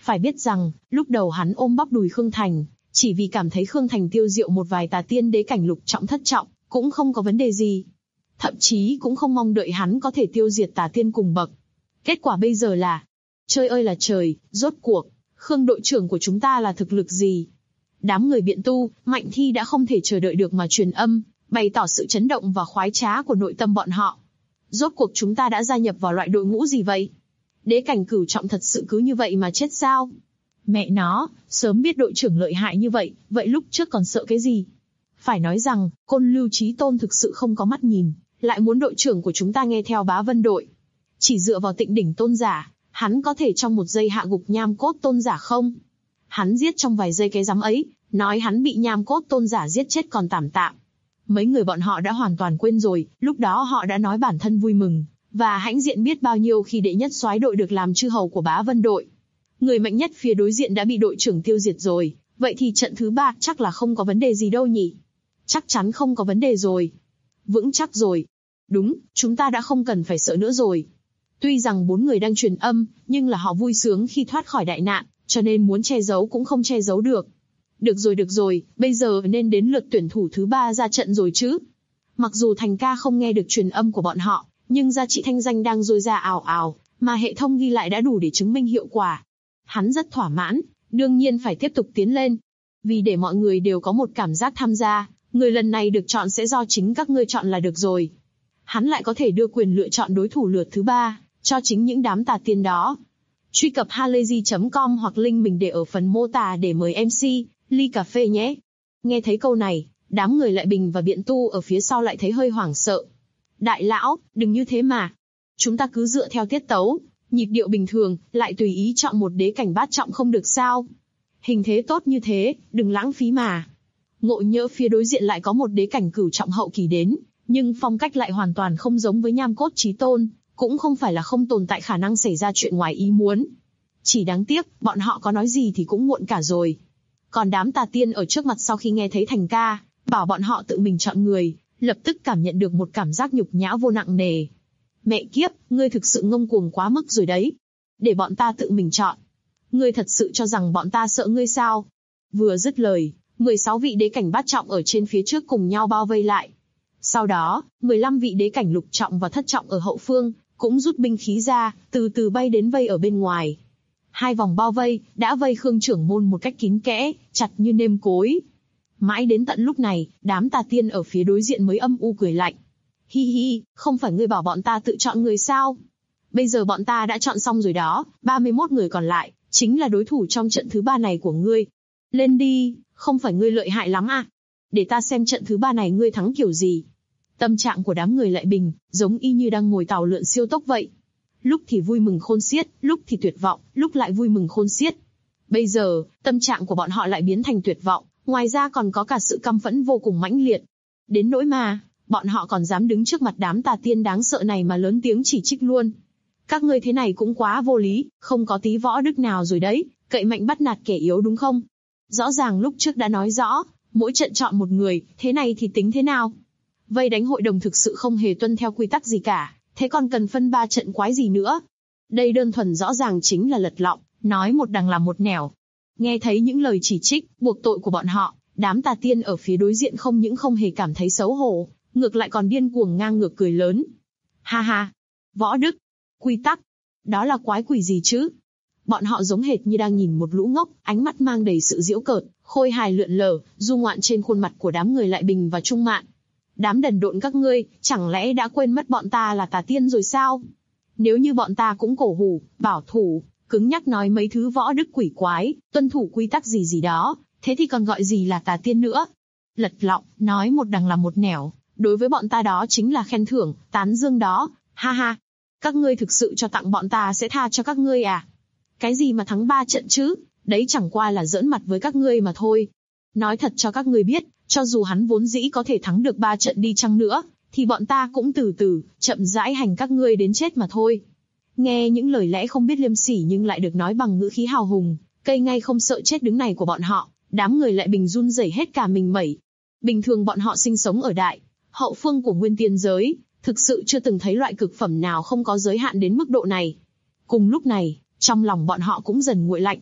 Phải biết rằng, lúc đầu hắn ôm bắp đùi Khương Thành, chỉ vì cảm thấy Khương Thành tiêu diệu một vài tà tiên đế cảnh lục trọng thất trọng, cũng không có vấn đề gì. Thậm chí cũng không mong đợi hắn có thể tiêu diệt tà tiên cùng bậc. Kết quả bây giờ là, trời ơi là trời, rốt cuộc, Khương đội trưởng của chúng ta là thực lực gì? Đám người biện tu, Mạnh Thi đã không thể chờ đợi được mà truyền âm, bày tỏ sự chấn động và khoái trá của nội tâm bọn họ. Rốt cuộc chúng ta đã gia nhập vào loại đội ngũ gì vậy? Đế cảnh cửu trọng thật sự cứ như vậy mà chết sao? Mẹ nó, sớm biết đội trưởng lợi hại như vậy, vậy lúc trước còn sợ cái gì? Phải nói rằng, Côn Lưu Chí Tôn thực sự không có mắt nhìn, lại muốn đội trưởng của chúng ta nghe theo Bá Vân đội. Chỉ dựa vào Tịnh Đỉnh Tôn giả, hắn có thể trong một giây hạ gục Nham Cốt Tôn giả không? Hắn giết trong vài giây cái rắm ấy, nói hắn bị Nham Cốt Tôn giả giết chết còn tạm tạm. Mấy người bọn họ đã hoàn toàn quên rồi, lúc đó họ đã nói bản thân vui mừng, và hãnh diện biết bao nhiêu khi đệ nhất soái đội được làm chư hầu của Bá Vân đội. Người mạnh nhất phía đối diện đã bị đội trưởng tiêu diệt rồi, vậy thì trận thứ 3 chắc là không có vấn đề gì đâu nhỉ? Chắc chắn không có vấn đề rồi. Vững chắc rồi. Đúng, chúng ta đã không cần phải sợ nữa rồi. Tuy rằng 4 người đang truyền âm, nhưng là họ vui sướng khi thoát khỏi đại nạn, cho nên muốn che giấu cũng không che giấu được. Được rồi, bây giờ nên đến lượt tuyển thủ thứ 3 ra trận rồi chứ. Mặc dù Thành ca không nghe được truyền âm của bọn họ, nhưng giá trị thanh danh đang dôi ra ào ào, mà hệ thống ghi lại đã đủ để chứng minh hiệu quả. Hắn rất thỏa mãn, đương nhiên phải tiếp tục tiến lên. Vì để mọi người đều có một cảm giác tham gia, người lần này được chọn sẽ do chính các ngươi chọn là được rồi. Hắn lại có thể đưa quyền lựa chọn đối thủ lượt thứ 3, cho chính những đám tà tiên đó. Truy cập halayzi.com hoặc link mình để ở phần mô tả để mời MC, ly cà phê nhé. Nghe thấy câu này, đám người Lại Bình và Biện Tu ở phía sau lại thấy hơi hoảng sợ. Đại lão, đừng như thế mà. Chúng ta cứ dựa theo tiết tấu, nhịp điệu bình thường, lại tùy ý chọn một đế cảnh bát trọng không được sao? Hình thế tốt như thế, đừng lãng phí mà. Ngộ nhỡ phía đối diện lại có một đế cảnh cửu trọng hậu kỳ đến, nhưng phong cách lại hoàn toàn không giống với Nham Cốt Chí Tôn, cũng không phải là không tồn tại khả năng xảy ra chuyện ngoài ý muốn. Chỉ đáng tiếc, bọn họ có nói gì thì cũng muộn cả rồi. Còn đám tà tiên ở trước mặt sau khi nghe thấy Thành ca bảo bọn họ tự mình chọn người, lập tức cảm nhận được một cảm giác nhục nhã vô nặng nề. Mẹ kiếp, ngươi thực sự ngông cuồng quá mức rồi đấy. Để bọn ta tự mình chọn. Ngươi thật sự cho rằng bọn ta sợ ngươi sao? Vừa dứt lời, 16 vị đế cảnh bát trọng ở trên phía trước cùng nhau bao vây lại. Sau đó, 15 vị đế cảnh lục trọng và thất trọng ở hậu phương, cũng rút binh khí ra, từ từ bay đến vây ở bên ngoài. 2 vòng bao vây, đã vây Khương trưởng môn một cách kín kẽ, chặt như nêm cối. Mãi đến tận lúc này, đám tà tiên ở phía đối diện mới âm u cười lạnh. Hi hi, không phải ngươi bảo bọn ta tự chọn người sao? Bây giờ bọn ta đã chọn xong rồi đó, 31 người còn lại, chính là đối thủ trong trận thứ 3 này của ngươi. Lên đi, không phải ngươi lợi hại lắm à? Để ta xem trận thứ 3 này ngươi thắng kiểu gì. Tâm trạng của đám người Lại Bình, giống y như đang ngồi tàu lượn siêu tốc vậy. Lúc thì vui mừng khôn xiết, lúc thì tuyệt vọng, lúc lại vui mừng khôn xiết. Bây giờ, tâm trạng của bọn họ lại biến thành tuyệt vọng, ngoài ra còn có cả sự căm phẫn vô cùng mãnh liệt. Đến nỗi mà, bọn họ còn dám đứng trước mặt đám tà tiên đáng sợ này mà lớn tiếng chỉ trích luôn. Các ngươi thế này cũng quá vô lý, không có tí võ đức nào rồi đấy, cậy mạnh bắt nạt kẻ yếu đúng không? Rõ ràng lúc trước đã nói rõ, mỗi trận chọn một người, thế này thì tính thế nào? Vây đánh hội đồng thực sự không hề tuân theo quy tắc gì cả, thế còn cần phân 3 trận quái gì nữa? Đây đơn thuần rõ ràng chính là lật lọng, nói một đằng làm một nẻo. Nghe thấy những lời chỉ trích, buộc tội của bọn họ, đám tà tiên ở phía đối diện không những không hề cảm thấy xấu hổ, ngược lại còn điên cuồng ngang ngược cười lớn. Ha ha! Võ đức! Quy tắc! Đó là quái quỷ gì chứ? Bọn họ giống hệt như đang nhìn một lũ ngốc, ánh mắt mang đầy sự giễu cợt, khôi hài lượn lờ, du ngoạn trên khuôn mặt của đám người Lại Bình và Trung Mạn. Đám đần độn các ngươi, chẳng lẽ đã quên mất bọn ta là tà tiên rồi sao? Nếu như bọn ta cũng cổ hủ, bảo thủ, cứng nhắc nói mấy thứ võ đức quỷ quái, tuân thủ quy tắc gì gì đó, thế thì còn gọi gì là tà tiên nữa? Lật lọng, nói một đằng làm một nẻo, đối với bọn ta đó chính là khen thưởng, tán dương đó, ha ha. Các ngươi thực sự cho tặng bọn ta sẽ tha cho các ngươi à? Cái gì mà thắng 3 trận chứ, đấy chẳng qua là giỡn mặt với các ngươi mà thôi. Nói thật cho các ngươi biết, cho dù hắn vốn dĩ có thể thắng được 3 trận đi chăng nữa, thì bọn ta cũng từ từ, chậm rãi hành các ngươi đến chết mà thôi. Nghe những lời lẽ không biết liêm sỉ nhưng lại được nói bằng ngữ khí hào hùng, cây ngay không sợ chết đứng này của bọn họ, đám người Lại Bình run rẩy hết cả mình mẩy. Bình thường bọn họ sinh sống ở đại hậu phương của nguyên tiên giới, thực sự chưa từng thấy loại cực phẩm nào không có giới hạn đến mức độ này. Cùng lúc này, trong lòng bọn họ cũng dần nguội lạnh.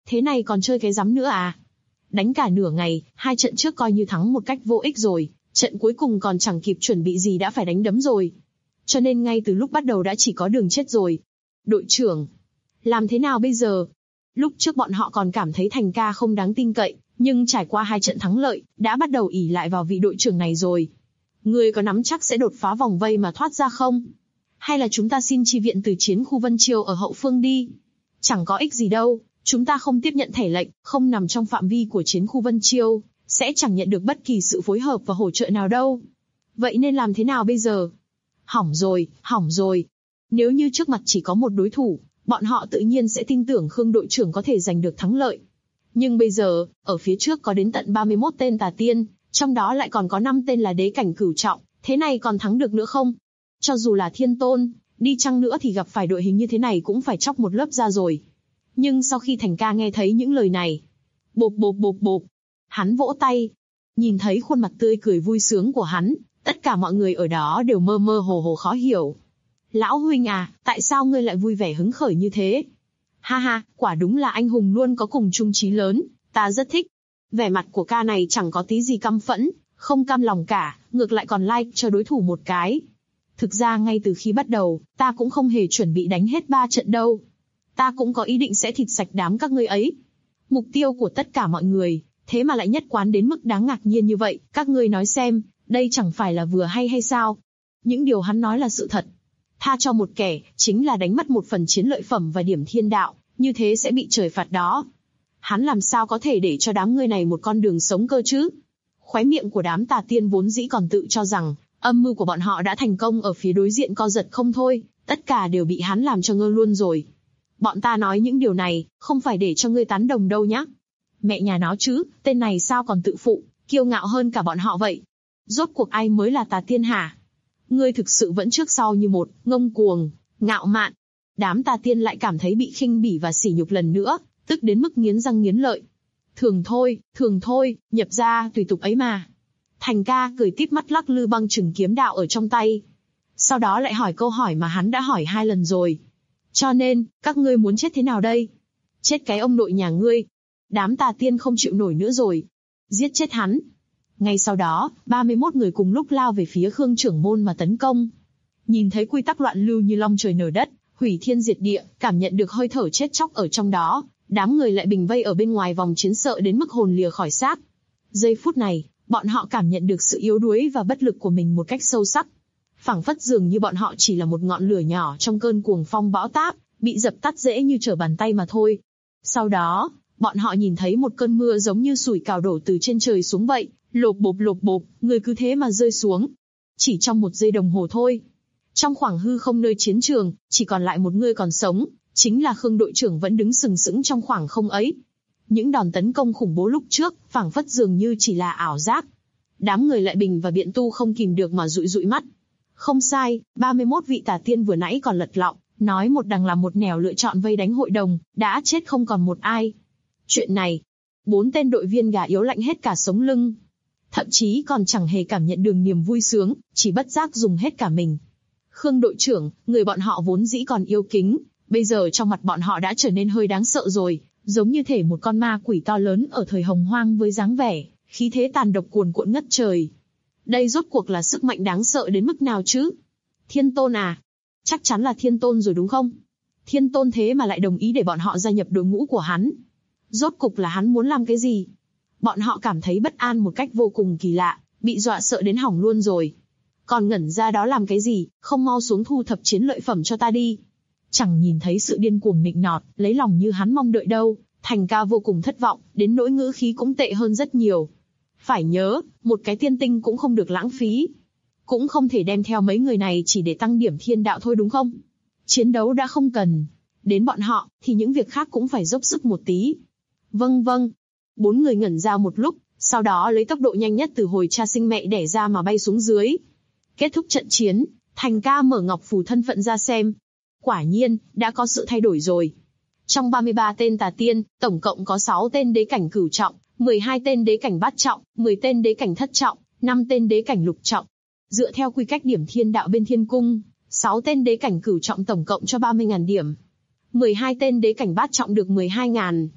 Thế này còn chơi cái rắm nữa à? Đánh cả nửa ngày, 2 trận trước coi như thắng một cách vô ích rồi, trận cuối cùng còn chẳng kịp chuẩn bị gì đã phải đánh đấm rồi. Cho nên ngay từ lúc bắt đầu đã chỉ có đường chết rồi. Đội trưởng, làm thế nào bây giờ? Lúc trước bọn họ còn cảm thấy Thành ca không đáng tin cậy, nhưng trải qua 2 trận thắng lợi, đã bắt đầu ỷ lại vào vị đội trưởng này rồi. Ngươi có nắm chắc sẽ đột phá vòng vây mà thoát ra không? Hay là chúng ta xin chi viện từ chiến khu Vân Chiêu ở hậu phương đi? Chẳng có ích gì đâu, chúng ta không tiếp nhận thẻ lệnh, không nằm trong phạm vi của chiến khu Vân Chiêu, sẽ chẳng nhận được bất kỳ sự phối hợp và hỗ trợ nào đâu. Vậy nên làm thế nào bây giờ? Hỏng rồi, hỏng rồi. Nếu như trước mặt chỉ có một đối thủ, bọn họ tự nhiên sẽ tin tưởng Khương đội trưởng có thể giành được thắng lợi. Nhưng bây giờ, ở phía trước có đến tận 31 tên tà tiên, trong đó lại còn có 5 tên là đế cảnh cửu trọng, thế này còn thắng được nữa không? Cho dù là thiên tôn, đi chăng nữa thì gặp phải đội hình như thế này cũng phải chóc một lớp da rồi. Nhưng sau khi Thành ca nghe thấy những lời này, bộp bộp bộp bộp, hắn vỗ tay. Nhìn thấy khuôn mặt tươi cười vui sướng của hắn, tất cả mọi người ở đó đều mơ mơ hồ hồ khó hiểu. Lão huynh à, tại sao ngươi lại vui vẻ hứng khởi như thế? Ha ha, quả đúng là anh hùng luôn có cùng chung chí lớn, ta rất thích. Vẻ mặt của ca này chẳng có tí gì căm phẫn, không cam lòng cả, ngược lại còn like cho đối thủ một cái. Thực ra ngay từ khi bắt đầu, ta cũng không hề chuẩn bị đánh hết 3 trận đâu. Ta cũng có ý định sẽ thịt sạch đám các ngươi ấy. Mục tiêu của tất cả mọi người, thế mà lại nhất quán đến mức đáng ngạc nhiên như vậy, các ngươi nói xem, đây chẳng phải là vừa hay sao? Những điều hắn nói là sự thật. Tha cho một kẻ, chính là đánh mất một phần chiến lợi phẩm và điểm thiên đạo, như thế sẽ bị trời phạt đó. Hắn làm sao có thể để cho đám ngươi này một con đường sống cơ chứ? Khóe miệng của đám tà tiên vốn dĩ còn tự cho rằng, âm mưu của bọn họ đã thành công ở phía đối diện co giật không thôi, tất cả đều bị hắn làm cho ngơ luôn rồi. Bọn ta nói những điều này, không phải để cho ngươi tán đồng đâu nhá. Mẹ nhà nó chứ, tên này sao còn tự phụ, kiêu ngạo hơn cả bọn họ vậy? Rốt cuộc ai mới là tà tiên hả? Ngươi thực sự vẫn trước sau như một, ngông cuồng, ngạo mạn. Đám tà tiên lại cảm thấy bị khinh bỉ và sỉ nhục lần nữa, tức đến mức nghiến răng nghiến lợi. Thường thôi, nhập ra tùy tục ấy mà. Thành ca cười tít mắt lắc lư băng chừng kiếm đạo ở trong tay. Sau đó lại hỏi câu hỏi mà hắn đã hỏi 2 lần rồi. Cho nên, các ngươi muốn chết thế nào đây? Chết cái ông nội nhà ngươi. Đám tà tiên không chịu nổi nữa rồi. Giết chết hắn. Ngay sau đó, 31 người cùng lúc lao về phía Khương trưởng môn mà tấn công. Nhìn thấy quy tắc loạn lưu như long trời nở đất, hủy thiên diệt địa, cảm nhận được hơi thở chết chóc ở trong đó, đám người lại bình vây ở bên ngoài vòng chiến sợ đến mức hồn lìa khỏi xác. Giây phút này, bọn họ cảm nhận được sự yếu đuối và bất lực của mình một cách sâu sắc. Phảng phất dường như bọn họ chỉ là một ngọn lửa nhỏ trong cơn cuồng phong bão táp, bị dập tắt dễ như trở bàn tay mà thôi. Sau đó, bọn họ nhìn thấy một cơn mưa giống như sủi cảo đổ từ trên trời xuống vậy, lộp bộp, người cứ thế mà rơi xuống. Chỉ trong 1 giây đồng hồ thôi. Trong khoảng hư không nơi chiến trường, chỉ còn lại một người còn sống, chính là Khương đội trưởng vẫn đứng sừng sững trong khoảng không ấy. Những đòn tấn công khủng bố lúc trước, phảng phất dường như chỉ là ảo giác. Đám người Lại Bình và Biện Tu không kìm được mà dụi mắt. Không sai, 31 vị tà tiên vừa nãy còn lật lọng, nói một đằng làm một nẻo lựa chọn vây đánh hội đồng, đã chết không còn một ai. Chuyện này, 4 tên đội viên gà yếu lạnh hết cả sống lưng. Thậm chí còn chẳng hề cảm nhận được niềm vui sướng, chỉ bất giác dùng hết cả mình. Khương đội trưởng, người bọn họ vốn dĩ còn yêu kính, bây giờ trong mặt bọn họ đã trở nên hơi đáng sợ rồi, giống như thể một con ma quỷ to lớn ở thời hồng hoang với dáng vẻ, khí thế tàn độc cuồn cuộn ngất trời. Đây rốt cuộc là sức mạnh đáng sợ đến mức nào chứ? Thiên tôn à? Chắc chắn là thiên tôn rồi đúng không? Thiên tôn thế mà lại đồng ý để bọn họ gia nhập đội ngũ của hắn. Rốt cục là hắn muốn làm cái gì? Bọn họ cảm thấy bất an một cách vô cùng kỳ lạ, bị dọa sợ đến hỏng luôn rồi. Còn ngẩn ra đó làm cái gì, không mau xuống thu thập chiến lợi phẩm cho ta đi. Chẳng nhìn thấy sự điên cuồng nịnh nọt, lấy lòng như hắn mong đợi đâu, Thành ca vô cùng thất vọng, đến nỗi ngữ khí cũng tệ hơn rất nhiều. Phải nhớ, một cái tiên tinh cũng không được lãng phí. Cũng không thể đem theo mấy người này chỉ để tăng điểm thiên đạo thôi đúng không? Chiến đấu đã không cần. Đến bọn họ, thì những việc khác cũng phải dốc sức một tí. Vâng. 4 người ngẩn ra một lúc, sau đó lấy tốc độ nhanh nhất từ hồi cha sinh mẹ đẻ ra mà bay xuống dưới. Kết thúc trận chiến, Thành ca mở ngọc phù thân phận ra xem. Quả nhiên, đã có sự thay đổi rồi. Trong 33 tên tà tiên, tổng cộng có 6 tên đế cảnh cửu trọng, 12 tên đế cảnh bát trọng, 10 tên đế cảnh thất trọng, 5 tên đế cảnh lục trọng. Dựa theo quy cách điểm thiên đạo bên thiên cung, 6 tên đế cảnh cửu trọng tổng cộng cho 30.000 điểm. 12 tên đế cảnh bát trọng được 12.000.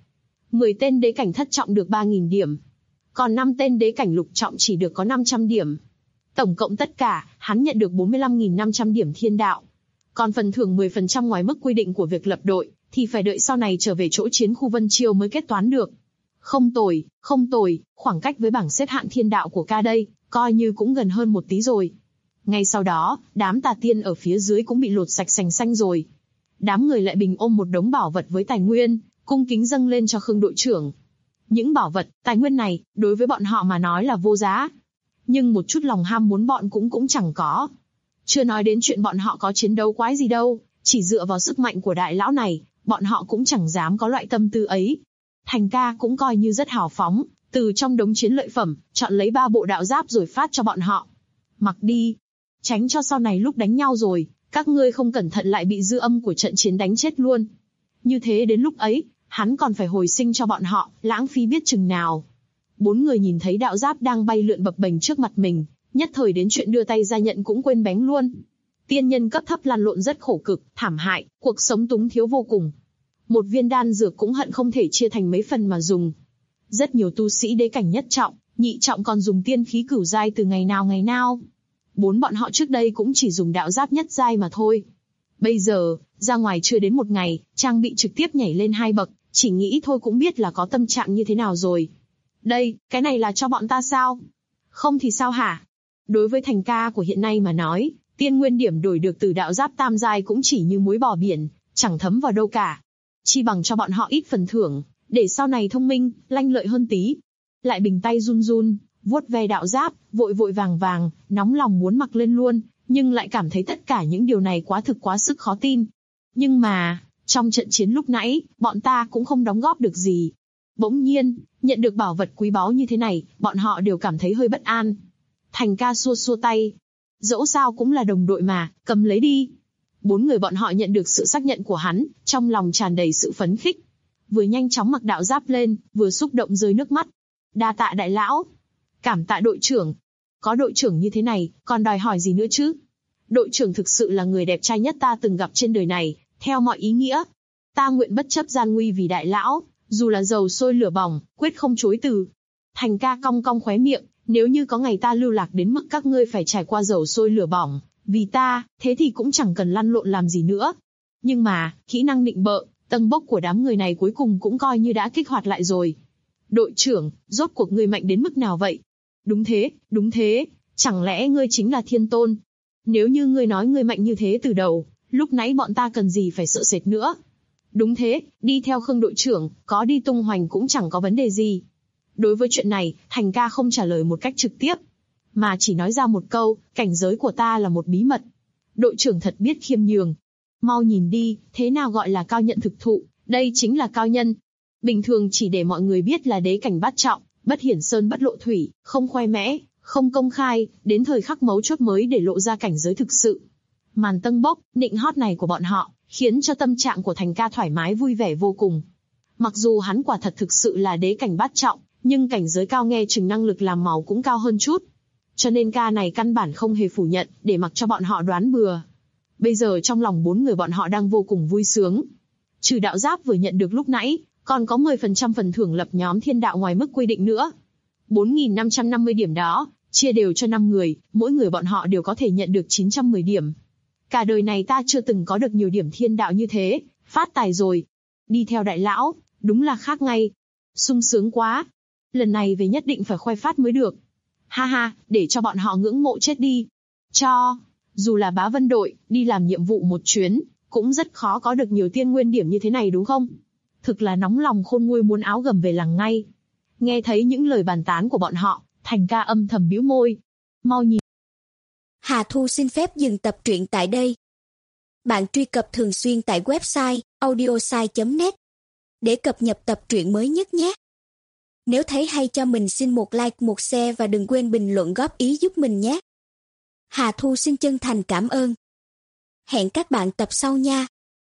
10 tên đế cảnh thất trọng được 3.000 điểm. Còn 5 tên đế cảnh lục trọng chỉ được có 500 điểm. Tổng cộng tất cả, hắn nhận được 45.500 điểm thiên đạo. Còn phần thưởng 10% ngoài mức quy định của việc lập đội, thì phải đợi sau này trở về chỗ chiến khu Vân Chiêu mới kết toán được. Không tồi, không tồi, khoảng cách với bảng xếp hạng thiên đạo của ca đây, coi như cũng gần hơn một tí rồi. Ngay sau đó, đám tà tiên ở phía dưới cũng bị lột sạch sành xanh rồi. Đám người lại bình ôm một đống bảo vật với tài nguyên, cung kính dâng lên cho Khương đội trưởng. Những bảo vật, tài nguyên này, đối với bọn họ mà nói là vô giá. Nhưng một chút lòng ham muốn bọn cũng chẳng có. Chưa nói đến chuyện bọn họ có chiến đấu quái gì đâu, chỉ dựa vào sức mạnh của đại lão này, bọn họ cũng chẳng dám có loại tâm tư ấy. Thành ca cũng coi như rất hào phóng, từ trong đống chiến lợi phẩm, chọn lấy 3 bộ đạo giáp rồi phát cho bọn họ. Mặc đi, tránh cho sau này lúc đánh nhau rồi, các ngươi không cẩn thận lại bị dư âm của trận chiến đánh chết luôn. Như thế đến lúc ấy, hắn còn phải hồi sinh cho bọn họ, lãng phí biết chừng nào. 4 người nhìn thấy đạo giáp đang bay lượn bập bềnh trước mặt mình, nhất thời đến chuyện đưa tay ra nhận cũng quên bén luôn. Tiên nhân cấp thấp lăn lộn rất khổ cực, thảm hại, cuộc sống túng thiếu vô cùng. Một viên đan dược cũng hận không thể chia thành mấy phần mà dùng. Rất nhiều tu sĩ đế cảnh nhất trọng, nhị trọng còn dùng tiên khí cửu giai từ ngày nào. 4 bọn họ trước đây cũng chỉ dùng đạo giáp nhất giai mà thôi. Bây giờ, ra ngoài chưa đến một ngày, trang bị trực tiếp nhảy lên 2 bậc, chỉ nghĩ thôi cũng biết là có tâm trạng như thế nào rồi. Đây, cái này là cho bọn ta sao? Không thì sao hả? Đối với thành ca của hiện nay mà nói, tiên nguyên điểm đổi được từ đạo giáp tam giai cũng chỉ như muối bỏ biển, chẳng thấm vào đâu cả. Chi bằng cho bọn họ ít phần thưởng, để sau này thông minh, lanh lợi hơn tí. Lại bình tay run run, vuốt ve đạo giáp, vội vàng, nóng lòng muốn mặc lên luôn, nhưng lại cảm thấy tất cả những điều này quá thực quá sức khó tin. Nhưng mà, trong trận chiến lúc nãy, bọn ta cũng không đóng góp được gì. Bỗng nhiên, nhận được bảo vật quý báu như thế này, bọn họ đều cảm thấy hơi bất an. Thành ca xua tay. Dẫu sao cũng là đồng đội mà, cầm lấy đi. 4 người bọn họ nhận được sự xác nhận của hắn, trong lòng tràn đầy sự phấn khích. Vừa nhanh chóng mặc đạo giáp lên, vừa xúc động rơi nước mắt. Đa tạ đại lão. Cảm tạ đội trưởng. Có đội trưởng như thế này, còn đòi hỏi gì nữa chứ? Đội trưởng thực sự là người đẹp trai nhất ta từng gặp trên đời này, theo mọi ý nghĩa. Ta nguyện bất chấp gian nguy vì đại lão, dù là dầu sôi lửa bỏng, quyết không chối từ. Thành ca cong cong khóe miệng, nếu như có ngày ta lưu lạc đến mức các ngươi phải trải qua dầu sôi lửa bỏng, vì ta, thế thì cũng chẳng cần lăn lộn làm gì nữa. Nhưng mà, kỹ năng nịnh bợ, tâng bốc của đám người này cuối cùng cũng coi như đã kích hoạt lại rồi. Đội trưởng, rốt cuộc ngươi mạnh đến mức nào vậy? Đúng thế, chẳng lẽ ngươi chính là thiên tôn? Nếu như ngươi nói ngươi mạnh như thế từ đầu, lúc nãy bọn ta cần gì phải sợ sệt nữa? Đúng thế, đi theo Khương đội trưởng, có đi tung hoành cũng chẳng có vấn đề gì. Đối với chuyện này, Thành ca không trả lời một cách trực tiếp, mà chỉ nói ra một câu, cảnh giới của ta là một bí mật. Đội trưởng thật biết khiêm nhường. Mau nhìn đi, thế nào gọi là cao nhận thực thụ, đây chính là cao nhân. Bình thường chỉ để mọi người biết là đế cảnh bát trọng, bất hiển sơn bất lộ thủy, không khoe mẽ, không công khai, đến thời khắc mấu chốt mới để lộ ra cảnh giới thực sự. Màn tâng bốc, nịnh hót này của bọn họ, khiến cho tâm trạng của Thành ca thoải mái vui vẻ vô cùng. Mặc dù hắn quả thật thực sự là đế cảnh bát trọng, nhưng cảnh giới cao nghe chừng năng lực làm màu cũng cao hơn chút. Cho nên ca này căn bản không hề phủ nhận, để mặc cho bọn họ đoán bừa. Bây giờ trong lòng 4 người bọn họ đang vô cùng vui sướng. Trừ đạo giáp vừa nhận được lúc nãy, còn có 10% phần thưởng lập nhóm thiên đạo ngoài mức quy định nữa. 4.550 điểm đó, chia đều cho 5 người, mỗi người bọn họ đều có thể nhận được 910 điểm. Cả đời này ta chưa từng có được nhiều điểm thiên đạo như thế, phát tài rồi. Đi theo đại lão, đúng là khác ngay. Sung sướng quá. Lần này về nhất định phải khoe phát mới được. Ha ha, để cho bọn họ ngưỡng mộ chết đi. Dù là bá vân đội, đi làm nhiệm vụ một chuyến, cũng rất khó có được nhiều tiên nguyên điểm như thế này đúng không? Thực là nóng lòng khôn nguôi muốn áo gầm về làng ngay. Nghe thấy những lời bàn tán của bọn họ, Thành ca âm thầm bĩu môi. Mau nhìn. Hà Thu xin phép dừng tập truyện tại đây. Bạn truy cập thường xuyên tại website audiosai.net để cập nhật tập truyện mới nhất nhé. Nếu thấy hay cho mình xin một like, một share và đừng quên bình luận góp ý giúp mình nhé. Hà Thu xin chân thành cảm ơn. Hẹn các bạn tập sau nha.